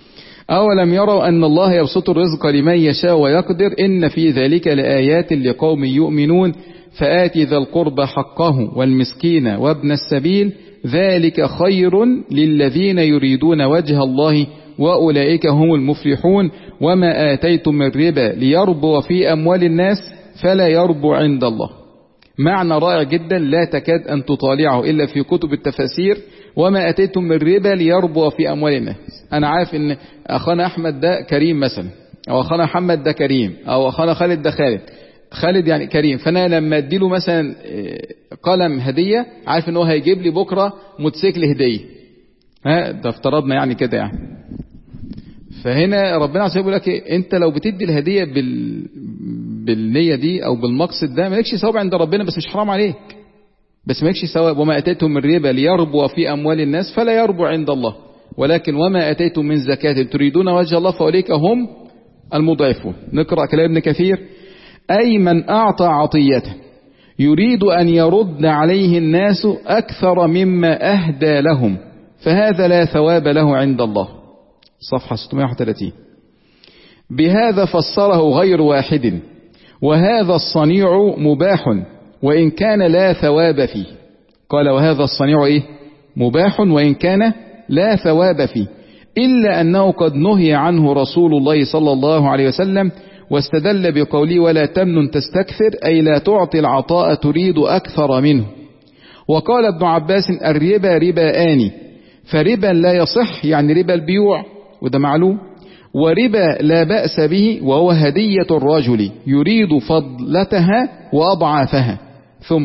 أولم يروا أن الله يبسط الرزق لمن يشاء ويقدر إن في ذلك لآيات لقوم يؤمنون فآتي ذا القربى حقه والمسكين وابن السبيل ذلك خير للذين يريدون وجه الله وأولئك هم المفلحون وما آتيتم من ربا ليربو في أموال الناس فلا يربو عند الله. معنى رائع جدا لا تكاد أن تطالعه إلا في كتب التفاسير، وما أتيتم من ربا ليربو في أموال الناس. أنا عارف إن أخانا أحمد ده كريم مثلا، أو أخانا محمد ده كريم، أو أخانا خالد ده خالد خالد يعني كريم، فأنا لما أديله مثلا قلم هدية عارف إن هو هيجيب لي بكرة موتوسيكل هدية، ها ده افترضنا يعني كده يعني. فهنا ربنا عز وجل يقول لك إيه؟ أنت لو بتدي الهدية بال بالنية دي أو بالمقصد ده مالكش ثواب عند ربنا، بس مش حرام عليك، بس مالكش ثواب. وما أتيتم من ربا ليربو في أموال الناس فلا يربو عند الله، ولكن وما أتيتم من زكاة تريدون وجه الله فأولئك هم المضعفون. نقرأ كلام ابن كثير، أي من أعطى عطية يريد أن يرد عليه الناس أكثر مما أهدى لهم فهذا لا ثواب له عند الله. صفحة ستمائة وواحد وثلاثين. بهذا فسره غير واحد، وهذا الصنيع مباح وإن كان لا ثواب فيه. قال وهذا الصنيع إيه مباح وإن كان لا ثواب فيه، إلا أنه قد نهي عنه رسول الله صلى الله عليه وسلم، واستدل بقوله ولا تمنن تستكثر أي لا تعطي العطاء تريد أكثر منه. وقال ابن عباس الربا رباءان، فربا لا يصح يعني ربا البيوع وده معلوم، وربا لا بأس به وهو هدية الرجل يريد فضلتها وأضعافها. ثم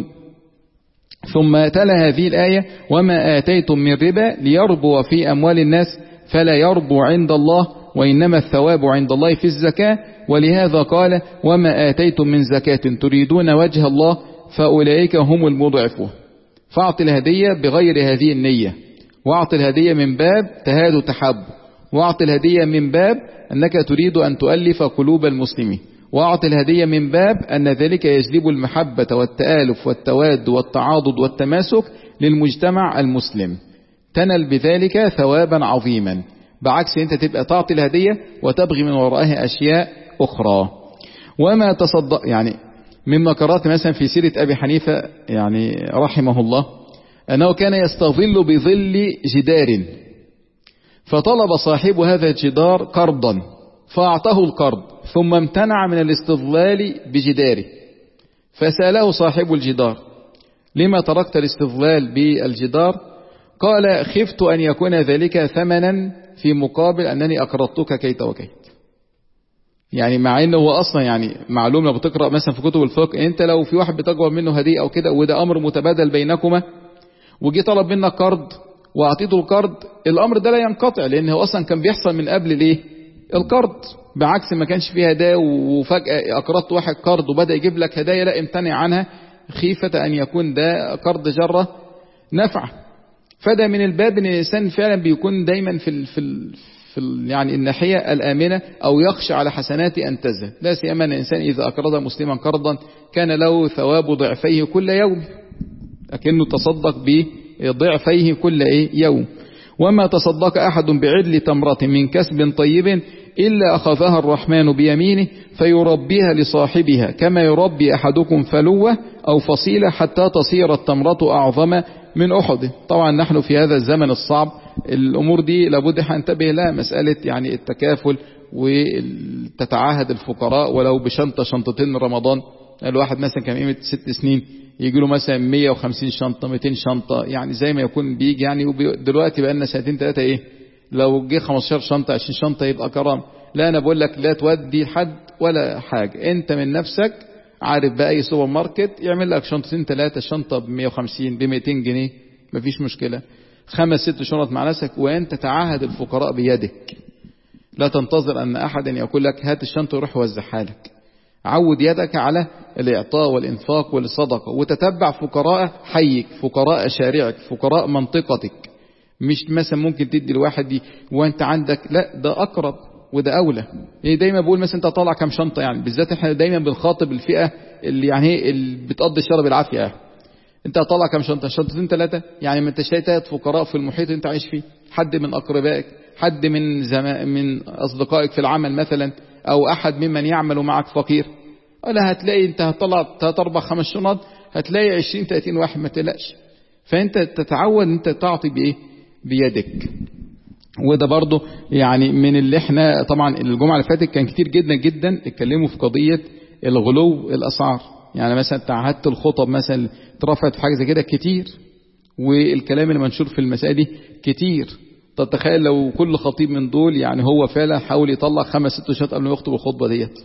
ثم تلا هذه الآية وما آتيتم من ربا ليربو في أموال الناس فلا يربو عند الله وإنما الثواب عند الله في الزكاة، ولهذا قال وما آتيتم من زكاة تريدون وجه الله فأولئك هم المضعفون. فأعطي الهدية بغير هذه النية، وأعطي الهدية من باب تهاد تحب، وأعطي الهدية من باب أنك تريد أن تؤلف قلوب المسلمين، وأعطي الهدية من باب أن ذلك يجلب المحبة والتآلف والتواد والتعاضد والتماسك للمجتمع المسلم، تنل بذلك ثوابا عظيما، بعكس أنت تبقى تعطي الهدية وتبغي من ورائها أشياء أخرى. وما تصدق يعني مما قرأت مثلا في سيرة أبي حنيفة يعني رحمه الله أنه كان يستظل بظل جدار، فطلب صاحب هذا الجدار قرضا فأعطاه القرض، ثم امتنع من الاستظلال بجداره، فسأله صاحب الجدار: لما تركت الاستظلال بالجدار؟ قال: خفت أن يكون ذلك ثمنا في مقابل أنني أقرضتك كيت وكيت. يعني مع انه هو اصلا يعني معلوم، لو بتقرأ مثلا في كتب الفقه، انت لو في واحد بتقبل منه هدية او كده وده امر متبادل بينكما، وجي طلب منك قرض واعطيته القرض، الامر ده لا ينقطع، لان هو اصلا كان بيحصل من قبل الايه؟ القرض. بعكس ما كانش فيه هدايا وفجأة اقرضت واحد قرض وبدأ يجيب لك هدايا، لا، امتنع عنها خيفة ان يكون ده قرض جرة نفع. فده من الباب ان الانسان فعلا بيكون دايما في ال في ال في ال يعني الناحية الآمنة، أو يخشى على حسنات أن تزهد. لا سيما أن الإنسان إذا أقرض مسلما قرضا كان له ثواب ضعفيه كل يوم، لكنه تصدق بضعفيه كل يوم. وما تصدق أحد بعدل تمرة من كسب طيب إلا أخذها الرحمن بيمينه فيربيها لصاحبها كما يربي أحدكم فلوة أو فصيلة حتى تصير التمرة أعظم من أحد. طبعا نحن في هذا الزمن الصعب الأمور دي لابد هننتبه لها، مسألة يعني التكافل وتتعاهد الفقراء ولو بشنطة شنطتين رمضان. الواحد مثلا كان قيمة ست سنين يجي له مثلا مية وخمسين شنطة مئتين شنطة، يعني زي ما يكون بيجي يعني. دلوقتي بقى لنا سنتين ثلاثة ايه لو جه خمستاشر شنطة عشرين شنطة يبقى كرام. لا، انا بقول لك لا تودي حد ولا حاجة، انت من نفسك عارف بقى اي سوبر ماركت يعمل لك شنطتين ثلاثة، شنطة ب مية وخمسين ب مئتين جنيه مفيش مشكلة، خمس ست شنط مع نفسك، وانت تعاهد الفقراء بيدك. لا تنتظر ان احد يقول لك هات الشنطة وروح وزعها لك. عود يدك على الإعطاء والإنفاق والصدقة، وتتبع فقراء حيك، فقراء شارعك، فقراء منطقتك. مش مثلا ممكن تدي الواحد دي وانت عندك، لا، ده أقرب وده أولى. يعني دايما بقول مثلا انت طالع كم شنطة، يعني بالذات احنا دايما بنخاطب الفئة اللي يعني اللي بتقضي الشر بالعافية. يعني انت طالع كم شنطة؟ شنطتين ثلاثة، يعني ما انتش لاقي فقراء في المحيط انت عايش فيه، حد من أقربائك، حد من زما من أصدقائك في العمل مثلا، أو أحد ممن يعمل معك فقير. ولا هتلاقي انت هتطلع ثلاث أربع خمس شنط هتلاقي عشرين ثلاثين واحد، ما تقلقش. فانت تتعود انت تعطي بايه؟ بيدك. وده برضه يعني من اللي احنا طبعا الجمعة اللي فاتت كان كتير جدا جدا اتكلموا في قضية الغلو الأسعار. يعني مثلا تعهدت الخطب مثلا اترفعت في حاجة زي كده كتير، والكلام اللي منشور في المسائل دي كتير. طب تخيل لو كل خطيب من دول يعني هو فعلا حاول يطلع خمس ست شهور قبل ما يخطب الخطبة ديت،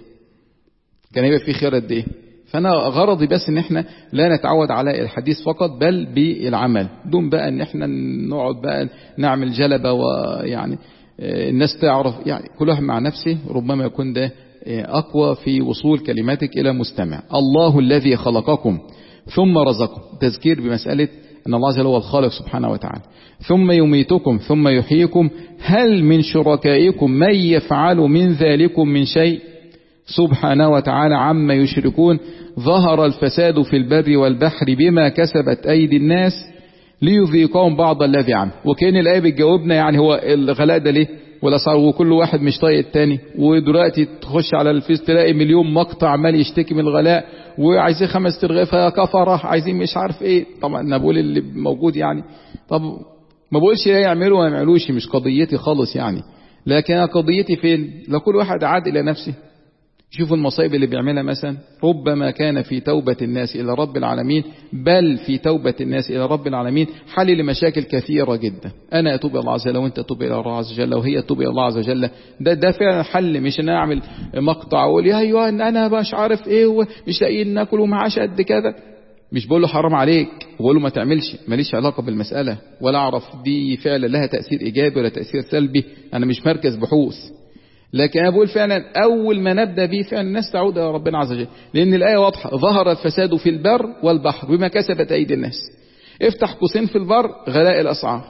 كان يبقى في خير قد ايه. فانا غرضي بس ان احنا لا نتعود على الحديث فقط بل بالعمل، دون بقى ان احنا نقعد بقى نعمل جلبة ويعني الناس تعرف. يعني كل واحد مع نفسه ربما يكون ده اقوى في وصول كلماتك الى مستمع. الله الذي خلقكم ثم رزقكم، تذكير بمسألة ان الله جل هو الخالق سبحانه وتعالى. ثم يميتكم ثم يحييكم، هل من شركائكم من يفعل من ذلكم من شيء سبحانه وتعالى عما يشركون. ظهر الفساد في البر والبحر بما كسبت أيدي الناس ليذيقهم بعض الذي عمل. وكأن الآية بتجاوبنا يعني هو الغلاء ده ليه والأسعار، وكل واحد مش طايق التاني. ودلوقتي تخش على الفيس تلاقي مليون مقطع عمال يشتكي من الغلاء، وعايزين خمس ترغيفة كفرة، عايزين مش عارف ايه. طبعا انا بقول اللي موجود يعني، طب ما بقولش لا يعملوا وما يعملوش، مش قضيتي خالص يعني، لكن قضيتي فين؟ لو كل واحد عاد إلى نفسه شوفوا المصائب اللي بيعملها. مثلا ربما كان في توبة الناس إلى رب العالمين، بل في توبة الناس إلى رب العالمين حل لمشاكل كثيرة جدا. أنا أتوب إلى الله عز وجل وأنت تتوب إلى الله عز وجل وهي تتوب إلى الله عز وجل. ده ده فعلا حل، مش أنا أعمل مقطع وأقول يا أيوه أنا مش عارف إيه ومش لاقيين ناكل ومعاش قد كذا. مش بقول له حرام عليك، بقول له ما تعملش، ماليش علاقة بالمسألة ولا أعرف دي فعلا لها تأثير إيجابي ولا تأثير سلبي، أنا مش مركز بحوث. لكن أنا بقول فعلا أول ما نبدأ به فعلا الناس تعود إلى ربنا عز وجل، لأن الآية واضحة. ظهر الفساد في البر والبحر بما كسبت أيدي الناس. افتح قوسين في البر غلاء الأسعار،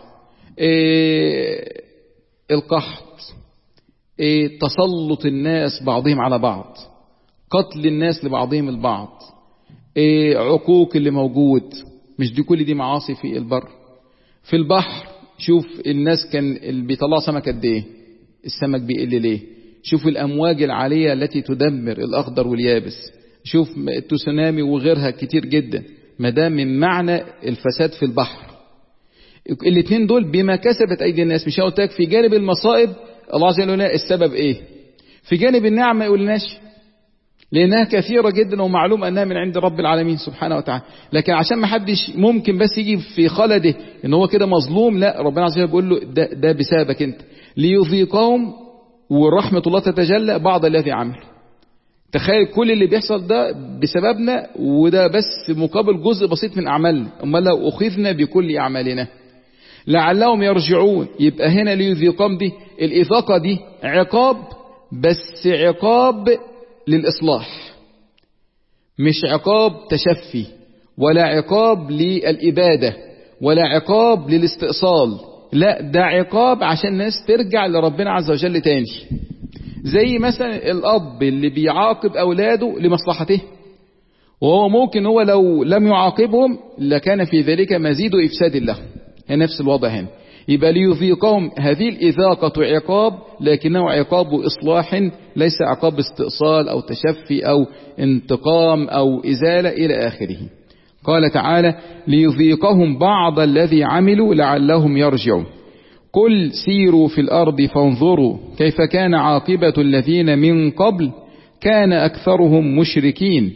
إيه القحط، إيه تسلط الناس بعضهم على بعض، قتل الناس لبعضهم البعض، إيه عقوق اللي موجود. مش دي كل دي معاصي في البر. في البحر شوف الناس كان اللي بيطلع سمك قد ايه، السمك بيقل ليه. شوف الأمواج العالية التي تدمر الأخضر واليابس، شوف التسونامي وغيرها كتير جدا. ما دام من معنى الفساد في البحر. الاثنين دول بما كسبت أيدي الناس. مش هقولك في جانب المصائب الله عز وجل السبب ايه، في جانب النعم ما يقولناش، لأنها كثيرة جدا ومعلوم أنها من عند رب العالمين سبحانه وتعالى. لكن عشان ما حدش ممكن بس يجي في خلده إن هو كده مظلوم، لا، ربنا عز وجل بيقول له ده, ده بسببك أنت، ليذيقهم، ورحمة الله تتجلى بعض الذي عمل. تخيل كل اللي بيحصل ده بسببنا، وده بس مقابل جزء بسيط من أعمالنا، أما لو أخذنا بكل أعمالنا لعلهم يرجعون. يبقى هنا ليذيقهم دي الإذاقة دي عقاب، بس عقاب للإصلاح، مش عقاب تشفي، ولا عقاب للإبادة، ولا عقاب للاستئصال، لا، ده عقاب عشان الناس ترجع لربنا عز وجل تاني. زي مثلا الأب اللي بيعاقب أولاده لمصلحته، وهو ممكن هو لو لم يعاقبهم لكان في ذلك مزيد إفساد له. نفس الوضع هنا. يبقى ليذيقهم هذه الإذاقة عقاب، لكنه عقاب إصلاح، ليس عقاب استئصال أو تشفي أو انتقام أو إزالة إلى آخره. قال تعالى ليذيقهم بعض الذي عملوا لعلهم يرجعون. قل سيروا في الأرض فانظروا كيف كان عاقبة الذين من قبل كان أكثرهم مشركين.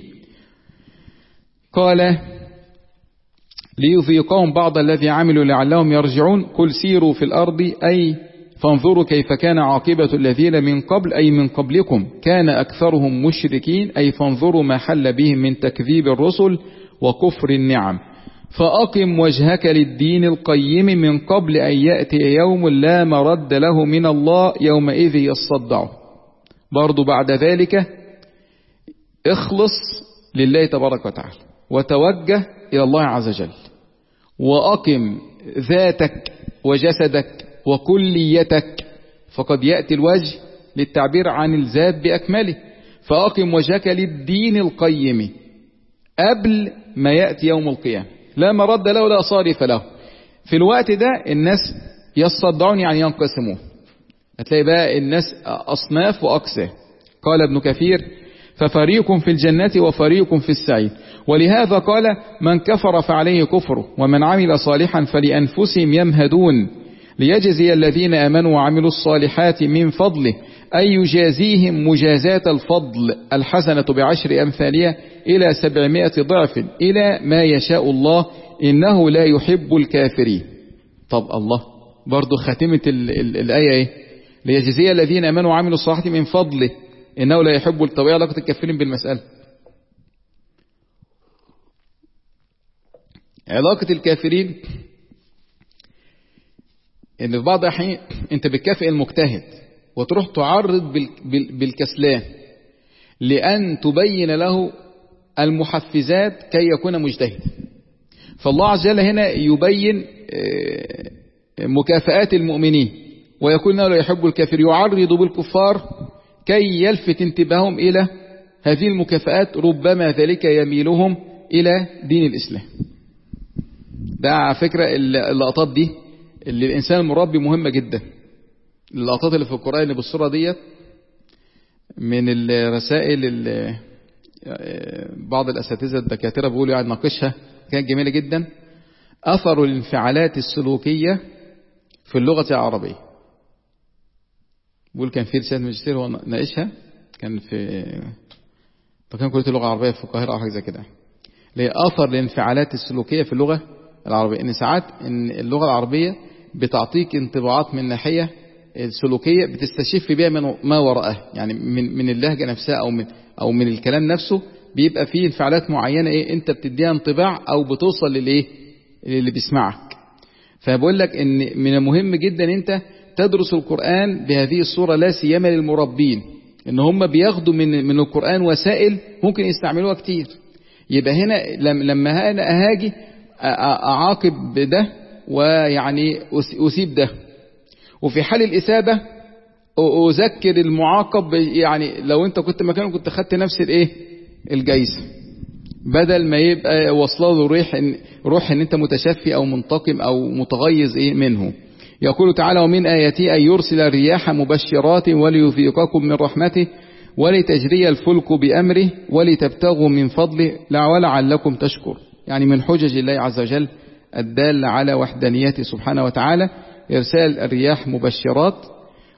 قال ليذيقهم بعض الذي عملوا لعلهم يرجعون. قل سيروا في الأرض أي فانظروا كيف كان عاقبة الذين من قبل أي من قبلكم كان أكثرهم مشركين، أي فانظروا ما حل بهم من تكذيب الرسل وكفر النعم. فأقم وجهك للدين القيم من قبل أن يأتي يوم لا مرد له من الله يومئذ يصدعه. برضو بعد ذلك اخلص لله تبارك وتعالى وتوجه إلى الله عز وجل، وأقم ذاتك وجسدك وكليتك، فقد يأتي الوجه للتعبير عن الذات بأكمله. فأقم وجهك للدين القيم قبل ما يأتي يوم القيامة لا مرد له لا صارف له. في الوقت ده الناس يصدعون يعني ينقسمون، هتلاقي بقى الناس أصناف وأقسام. قال ابن كثير ففريق في الجنة وفريق في السعير. ولهذا قال من كفر فعليه كفره ومن عمل صالحا فلأنفسهم يمهدون ليجزي الذين آمنوا وعملوا الصالحات من فضله أي يجازيهم مجازاة الفضل الحسنة بعشر أمثالها إلى سبعمائة ضعف إلى ما يشاء الله إنه لا يحب الكافرين. طب الله برضو خاتمة ال ال الآية إيه؟ ليجزي الذين آمنوا وعملوا الصالحات من فضله إنه لا يحب. طب إيه علاقة الكافرين بالمسألة؟ علاقة الكافرين إن في بعض الأحيان أنت بتكافئ المجتهد وتروح تعرض بالكسلان لأن تبين له المحفزات كي يكون مجتهد. فالله عز وجل هنا يبين مكافآت المؤمنين ويقول لا يحب الكافر، يعرض بالكفار كي يلفت انتباههم إلى هذه المكافآت، ربما ذلك يميلهم إلى دين الإسلام. ده على فكرة اللقطات دي اللي الإنسان المربي مهمة جدا. اللقطات اللي في القرآن اللي بالصورة ديت من الرسائل اللي بعض الأساتذة الدكاترة بيقولوا يعني ناقشها، كانت جميلة جدا. أثر الانفعالات السلوكية في اللغة العربية. بيقول كان في رسالة ماجستير هو ناقشها، كان في كان كلية اللغة العربية في القاهرة أو حاجة زي كده، اللي أثر الانفعالات السلوكية في اللغة العربية. إن ساعات إن اللغة العربية بتعطيك انطباعات من ناحية السلوكية بتستشف بها من ما وراءها، يعني من من اللهجة نفسها أو من أو من الكلام نفسه بيبقى فيه انفعالات معينة إيه أنت بتديها انطباع أو بتوصل للإيه اللي بيسمعك. فبقول لك إن من المهم جدا أنت تدرس القرآن بهذه الصورة، لا سيما للمربين، إن هم بياخدوا من من القرآن وسائل ممكن يستعملوها كتير. يبقى هنا لما أنا أهاجي أعاقب ده ويعني أسيب ده، وفي حال الإثابة أذكر المعاقب، يعني لو أنت كنت مكانه كنت خدت نفس الإيه الجايزة، بدل ما يبقى وصله له روح إن روح إن أنت متشفي أو منتقم أو متغيظ إيه منه. يقول تعالى ومن آياته أن يرسل الرياح مبشرات وليذيقكم من رحمته ولتجري الفلك بأمره ولتبتغوا من فضله ولعلكم تشكر. يعني من حجج الله عز وجل الدالة على وحدانيته سبحانه وتعالى إرسال الرياح مبشرات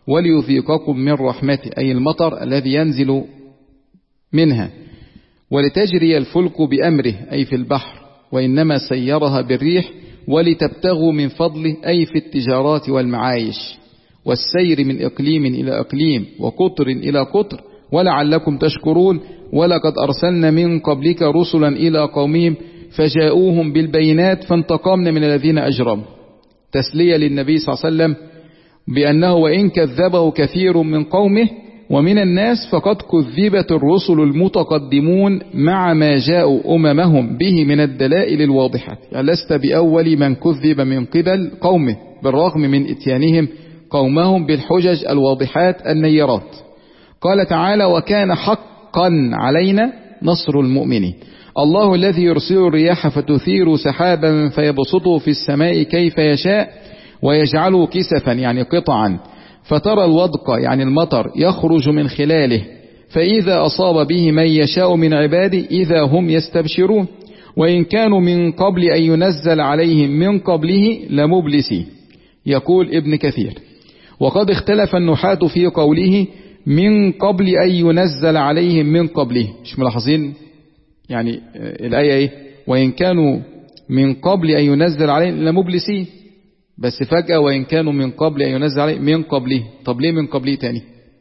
وليذيقكم من رحمته، أي المطر الذي ينزل منها، ولتجري الفلك بأمره، أي في البحر، وإنما سيرها بالريح، ولتبتغوا من فضله، أي في التجارات والمعايش، والسير من إقليم إلى إقليم، وقطر إلى قطر، ولعلكم تشكرون. ولقد أرسلنا من قبلك رسلا إلى قومهم فجاءوهم بالبينات فانتقمنا من الذين أجرموا، تسلية للنبي صلى الله عليه وسلم بأنه وإن كذبه كثير من قومه ومن الناس فقد كذبت الرسل المتقدمون مع ما جاءوا أممهم به من الدلائل الواضحة، يعني لست بأول من كذب من قبل قومه بالرغم من إتيانهم قومهم بالحجج الواضحات النيرات. قال تعالى: وكان حقا علينا نصر المؤمنين. الله الذي يرسل الرياح فتثير سحابا فيبسطه في السماء كيف يشاء ويجعله كسفا، يعني قطعا، فترى الودق يعني المطر يخرج من خلاله، فإذا أصاب به من يشاء من عباده إذا هم يستبشرون، وإن كانوا من قبل أن ينزل عليهم من قبله لمبلسين. يقول ابن كثير: وقد اختلف النحاة في قوله من قبل أن ينزل عليهم من قبله. مش ملاحظين يعني الآية ايه؟ وإن كانوا من قبل أن ينزل عليهم لمبلسين، بس فجأة وإن كانوا من قبل أن ينزل عليهم من قبله. طب ليه من قبله تاني؟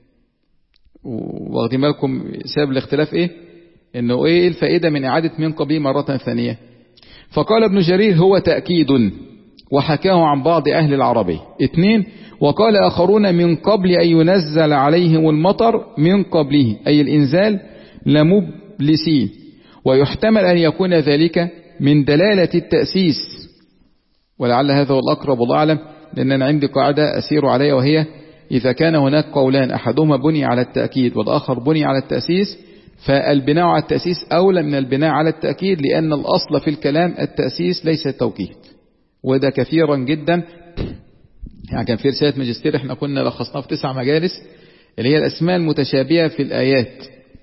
واخدين بالكم سبب الاختلاف ايه؟ انه ايه الفائدة من اعادة من قبله مرة ثانية؟ فقال ابن جرير: هو تأكيد، وحكاه عن بعض اهل العربية. اثنين: وقال اخرون من قبل ان ينزل عليهم المطر من قبله، اي الانزال، لمبلسين. ويحتمل ان يكون ذلك من دلالة التأسيس، ولعل هذا هو الأقرب والله أعلم، لأن أنا عندي قاعدة أسير عليها، وهي إذا كان هناك قولان أحدهما بني على التأكيد والآخر بني على التأسيس، فالبناء على التأسيس أولى من البناء على التأكيد، لأن الأصل في الكلام التأسيس ليس التوكيد. وده كثيرا جدا، يعني كان في رسالة ماجستير احنا كنا لخصناها في تسع مجالس، اللي هي الأسماء المتشابهة في الآيات،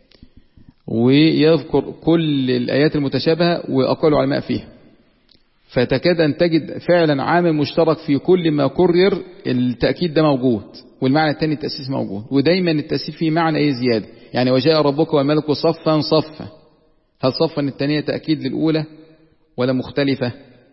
ويذكر كل الآيات المتشابهة وأقوال العلماء فيها، فتكاد أن تجد فعلا عامل مشترك في كل ما كرر. التأكيد ده موجود، والمعنى الثاني التأسيس موجود، ودايما التأسيس فيه معنى ايه زيادة، يعني وجاء ربك والملك صفا صفا. هل صفا الثانية تأكيد للأولى ولا مختلفة؟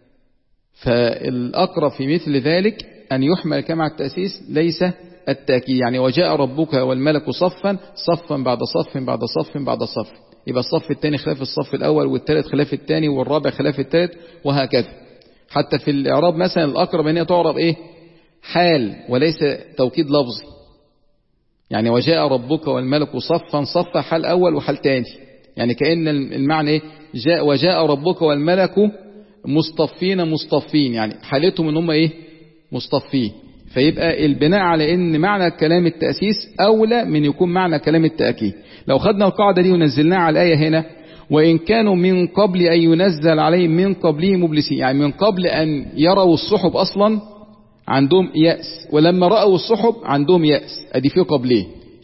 فالأقرب في مثل ذلك أن يحمل كما التأسيس ليس التأكيد، يعني وجاء ربك والملك صفا صفا بعد صف بعد صف بعد صف، يبقى الصف الثاني خلاف الصف الأول، والثالث خلاف الثاني، والرابع خلاف الثالث، وهكذا. حتى في الإعراب مثلا الأقرب أن هي تعرب إيه؟ حال وليس توكيد لفظي، يعني وجاء ربك والملك صفا صفا حال أول وحال ثاني، يعني كأن المعنى إيه؟ جاء وجاء ربك والملك مصطفين مصطفين، يعني حالتهم ان هم ايه؟ مصطفين. فيبقى البناء على ان معنى كلام التأسيس اولى من يكون معنى كلام التأكيد. لو خدنا القاعدة دي ونزلناها على الآية هنا: وإن كانوا من قبل أن ينزل عليهم من قبله مبلسين، يعني من قبل أن يروا السحب أصلا عندهم يأس، ولما رأوا السحب عندهم يأس، أدي في قبلين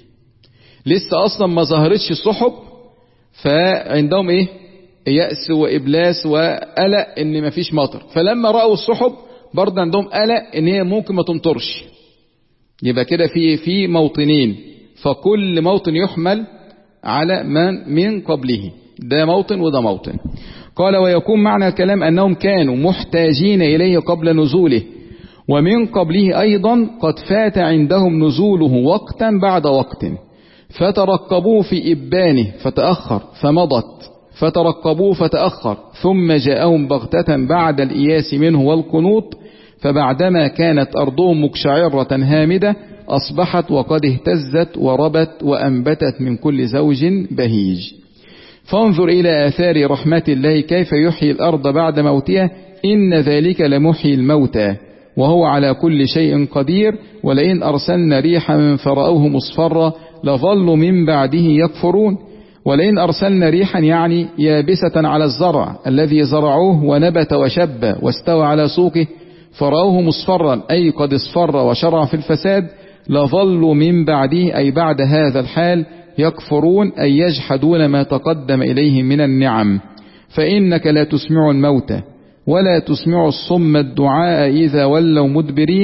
لسه أصلا ما ظهرتش السحب، فعندهم إيه؟ يأس وإبلاس وقلق إن ما فيش مطر، فلما رأوا السحب برضه عندهم قلق إن هي ممكن ما تمطرش. يبقى كده في في موطنين، فكل موطن يحمل على من من قبله، ده موطن وده موطن. قال: ويكون معنى الكلام أنهم كانوا محتاجين إليه قبل نزوله، ومن قبله أيضا قد فات عندهم نزوله وقتا بعد وقت، فترقبوه في إبانه فتأخر، فمضت فترقبوه فتأخر، ثم جاءهم بغتة بعد الإياس منه والقنوط، فبعدما كانت أرضهم مقشعرة هامدة أصبحت وقد اهتزت وربت وأنبتت من كل زوج بهيج. فانظر إلى آثار رحمة الله كيف يحيي الأرض بعد موتها، إن ذلك لمحيي الموتى وهو على كل شيء قدير. ولئن أرسلنا ريحا فرأوه مصفرا لظلوا من بعده يكفرون. ولئن أرسلنا ريحا يعني يابسة على الزرع الذي زرعوه ونبت وشب واستوى على سوقه، فرأوه مصفرا أي قد اصفر وشرع في الفساد، لظلوا من بعده أي بعد هذا الحال يكفرون أي يجحدون ما تقدم إليهم من النعم. فإنك لا تسمع الموتى ولا تسمع الصم الدعاء إذا ولوا مدبرين،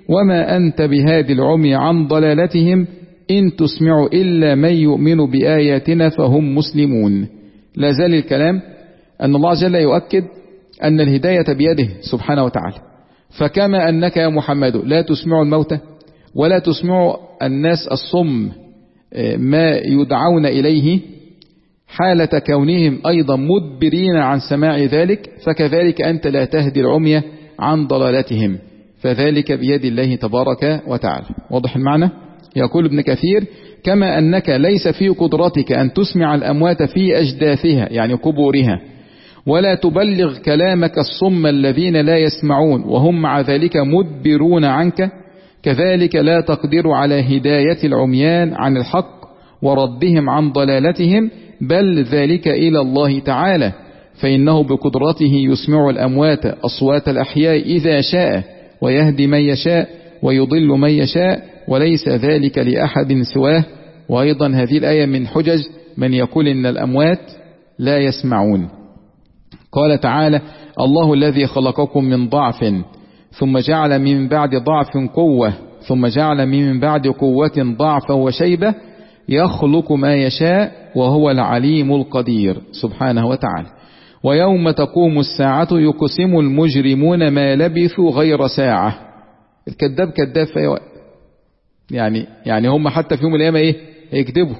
وما أنت بهادي العمي عن ضلالتهم إن تسمع إلا من يؤمن بآياتنا فهم مسلمون. لا زال الكلام أن الله جل يؤكد أن الهداية بيده سبحانه وتعالى. فكما أنك يا محمد لا تسمع الموتى ولا تسمع الناس الصم ما يدعون إليه حالة كونهم أيضا مدبرين عن سماع ذلك، فكذلك أنت لا تهدي العمي عن ضلالتهم، فذلك بيد الله تبارك وتعالى. واضح المعنى؟ يقول ابن كثير: كما أنك ليس في قدرتك أن تسمع الأموات في أجداثها يعني قبورها، ولا تبلغ كلامك الصم الذين لا يسمعون وهم مع ذلك مدبرون عنك، كذلك لا تقدر على هداية العميان عن الحق وردهم عن ضلالتهم، بل ذلك إلى الله تعالى، فإنه بقدرته يسمع الأموات أصوات الأحياء إذا شاء، ويهدي من يشاء ويضل من يشاء، وليس ذلك لأحد سواه. وأيضا هذه الآية من حجج من يقول إن الأموات لا يسمعون. قال تعالى: الله الذي خلقكم من ضعف ثم جعل من بعد ضعف قوة ثم جعل من بعد قوة ضعفا وشيبة يخلق ما يشاء وهو العليم القدير سبحانه وتعالى. ويوم تقوم الساعة يقسم المجرمون ما لبثوا غير ساعة. الكذاب كذاب في وقت، يعني يعني هم حتى في يوم القيامة ايه يكذبوا،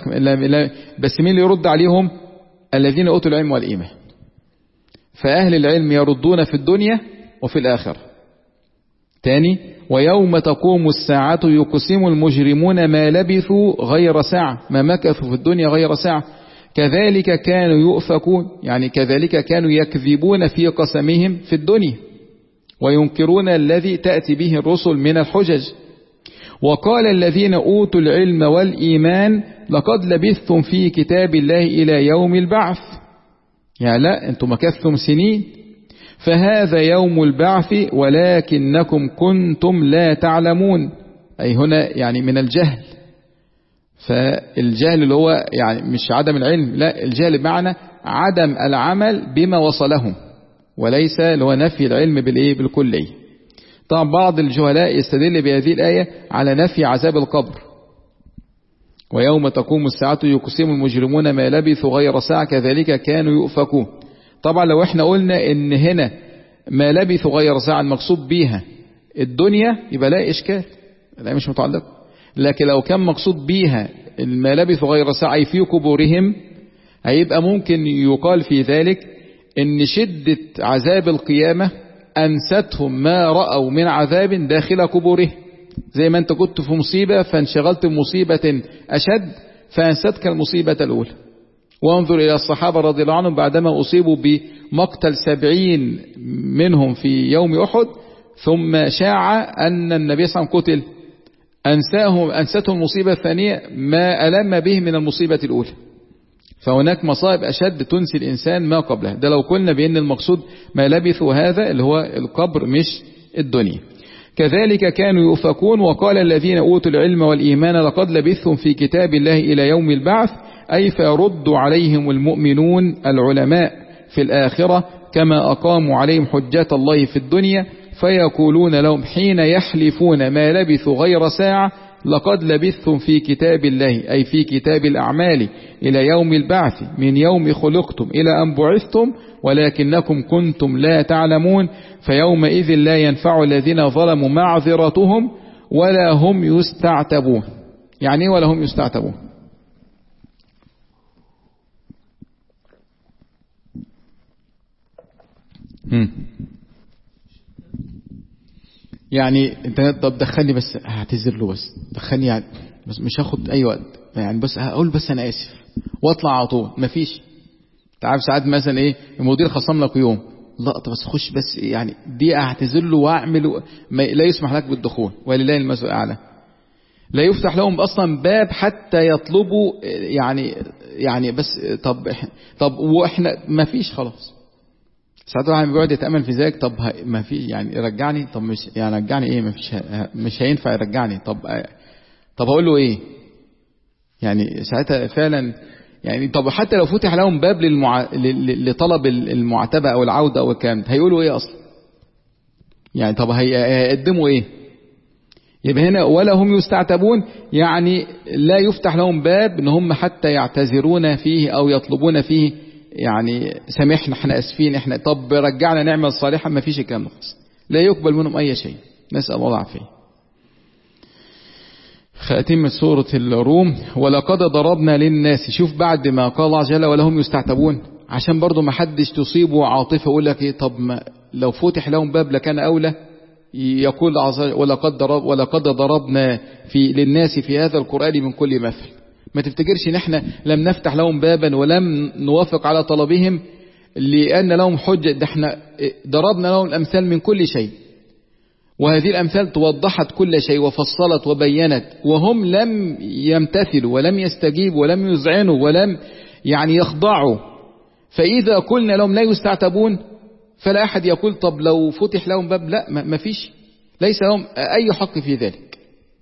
بس مين اللي يرد عليهم؟ الذين أوتوا العلم والإيمان. فأهل العلم يردون في الدنيا وفي الآخرة. تاني: ويوم تقوم الساعة يقسم المجرمون ما لبثوا غير ساعة، ما مكثوا في الدنيا غير ساعة، كذلك كانوا يؤفكون، يعني كذلك كانوا يكذبون في قسمهم في الدنيا وينكرون الذي تأتي به الرسل من الحجج. وقال الذين أوتوا العلم والإيمان لقد لبثتم في كتاب الله إلى يوم البعث، يعني لا أنتم مكثتم سنين، فهذا يوم البعث ولكنكم كنتم لا تعلمون، أي هنا يعني من الجهل. فالجهل اللي هو يعني مش عدم العلم، لا، الجهل بمعنى عدم العمل بما وصلهم، وليس اللي هو نفي العلم بالإيه بالكلية. طبعا بعض الجهلاء يستدل بهذه الآية على نفي عذاب القبر: ويوم تقوم الساعة يقسم المجرمون ما لبثوا غير ساعة كذلك كانوا يؤفكون. طبعا لو احنا قلنا ان هنا ما لبثوا غير ساعة المقصود بيها الدنيا يبقى لا إشكال، لا مش متعلق. لكن لو كان مقصود بيها ما لبثوا غير ساعة في قبورهم، هيبقى ممكن يقال في ذلك ان شدة عذاب القيامة أنستهم ما رأوا من عذاب داخل قبوره، زي ما أنت كنت في مصيبة فانشغلت بمصيبة أشد فأنستك المصيبة الأولى. وانظر إلى الصحابة رضي الله عنهم بعدما أصيبوا بمقتل سبعين منهم في يوم أحد، ثم شاع أن النبي صلى الله عليه وسلم قتل، أنساهم أنستهم المصيبة الثانية ما ألم به من المصيبة الأولى. فهناك مصائب أشد تنسي الإنسان ما قبله. ده لو قلنا بأن المقصود ما لبثوا هذا اللي هو القبر مش الدنيا. كذلك كانوا يؤفكون. وقال الذين أوتوا العلم والإيمان لقد لبثتم في كتاب الله إلى يوم البعث، أي فيرد عليهم المؤمنون العلماء في الآخرة كما أقاموا عليهم حجة الله في الدنيا، فيقولون لهم حين يحلفون ما لبثوا غير ساعة لقد لبثتم في كتاب الله، أي في كتاب الأعمال إلى يوم البعث من يوم خلقتم إلى أن بعثتم ولكنكم كنتم لا تعلمون، فيومئذ لا ينفع الذين ظلموا معذرتهم ولا هم يستعتبون. يعني ولا هم يستعتبون؟ هم. يعني انت طب دخلني بس هعتذر له، بس دخلني يعني بس مش هاخد اي وقت، يعني بس هقول بس انا اسف واطلع على طول. مفيش. انت عارف ساعات مثلا ايه المدير خصم لك يوم، لا طب بس خش بس يعني دي اعتذر له واعمل، لا يسمح لك بالدخول ولله المثل الاعلى. لا يفتح لهم اصلا باب حتى يطلبوا يعني يعني بس طب طب واحنا مفيش خلاص. ساعات واحد بيقعد يتأمل في ذلك، طب ما في يعني رجعني، طب مش يعني رجعني ايه، ما فيش مش هينفع يرجعني، طب طب اقول له ايه يعني ساعتها فعلا يعني. طب حتى لو فتح لهم باب للمع... لطلب المعتبة او العودة او الكلام، هيقولوا ايه اصلا يعني؟ طب هيقدموا ايه يبقى هنا ولا هم يستعتبون، يعني لا يفتح لهم باب ان هم حتى يعتذرون فيه او يطلبون فيه، يعني سامحنا احنا اسفين احنا طب رجعنا نعمل صالحا، ما فيش الكلام ده، لا يقبل منهم اي شيء، نسأل الله العافية. خاتمة سورة الروم، ولقد ضربنا للناس، شوف بعد ما قال الله جل ولا هم يستعتبون، عشان برضو ما حدش تصيبه عاطفة يقول لك ايه طب ما لو فتح لهم باب لكان اولى، يقول ولقد ضرب ولقد ضربنا في للناس في هذا القرآن من كل مثل. ما تفتكرش ان احنا لم نفتح لهم بابا ولم نوافق على طلبهم لأن لهم حجة، ده احنا ضربنا لهم الأمثال من كل شيء، وهذه الأمثال توضحت كل شيء وفصلت وبينت، وهم لم يمتثلوا ولم يستجيبوا ولم يذعنوا ولم يعني يخضعوا. فإذا قلنا لهم لا يستعتبون فلا أحد يقول طب لو فتح لهم باب، لا ما فيش، ليس لهم أي حق في ذلك.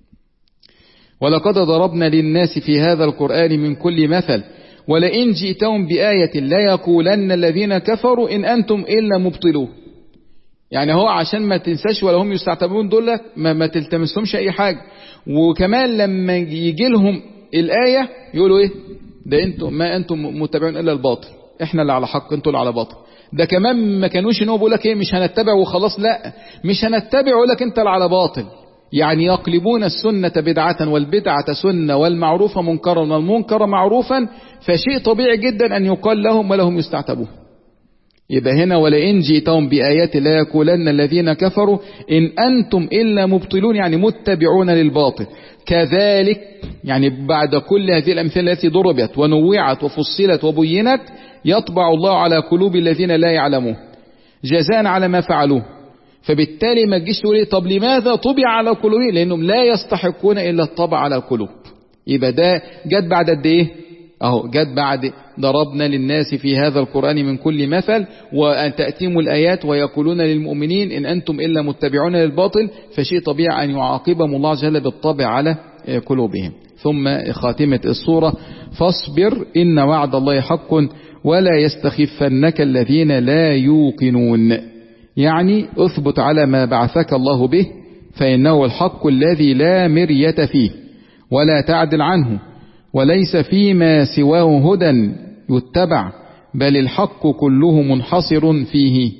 ولقد ضربنا للناس في هذا القرآن من كل مثل ولئن جئتهم بآية لا يقولن الذين كفروا إن أنتم إلا مبطلون. يعني هو عشان ما تنساش ولا هم يستعتبون دول ما, ما تلتمسهمش أي حاجة، وكمان لما يجي لهم الآية يقولوا إيه ده أنتم ما أنتم متبعون إلا الباطل، إحنا اللي على حق أنتم اللي على باطل. ده كمان ما كانوش إنه بيقول لك إيه مش هنتبع وخلاص، لا مش هنتبع يقول لك أنت اللي على باطل، يعني يقلبون السنة بدعة والبدعة سنة والمعروف منكرا والمنكر معروفا، فشيء طبيعي جدا أن يقال لهم ولا هم يستعتبون. يبقى هنا ولئن جئتهم بآيات لا يقولن الذين كفروا إن أنتم إلا مبطلون، يعني متبعون للباطل. كذلك يعني بعد كل هذه الأمثال التي ضربت ونوعت وفصلت وبينت يطبع الله على قلوب الذين لا يعلمون جزاء على ما فعلوه. فبالتالي ما تجيش تقول طب لماذا طبع على قلوبهم، لأنهم لا يستحقون إلا الطبع على القلوب. يبقى ده جت بعد قد إيه اهو، جت بعد ضربنا للناس في هذا القرآن من كل مثل وأن تأتيهم الآيات ويقولون للمؤمنين إن أنتم إلا متبعون للباطل، فشيء طبيعي أن يعاقبهم الله جل بالطبع على قلوبهم. ثم خاتمة السورة فاصبر إن وعد الله حق ولا يستخفنك الذين لا يوقنون، يعني اثبت على ما بعثك الله به فإنه الحق الذي لا مرية فيه ولا تعدل عنه وليس فيما سواه هدى يتبع بل الحق كله منحصر فيه.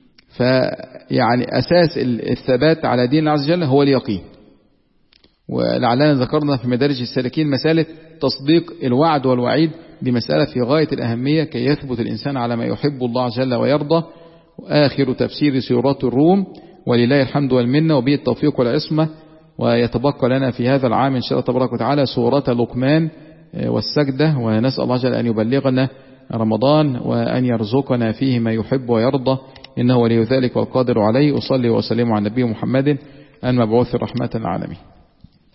فيعني أساس الثبات على دين الله عز وجل هو اليقين. ولعلنا ذكرنا في مدارج السالكين مسألة تصديق الوعد والوعيد، دي مسألة في غاية الأهمية كي يثبت الإنسان على ما يحب الله جل ويرضى. وآخر تفسير سورة الروم، ولله الحمد والمنة وبه التوفيق والعصمة. ويتبقى لنا في هذا العام إن شاء الله تبارك وتعالى سورة لقمان والسجدة، ونسأل الله جل أن يبلغنا رمضان وأن يرزقنا فيه ما يحب ويرضى، إنه ولي ذلك والقادر عليه. أصلي وأسلم على النبي محمد المبعوث رحمة العالمين.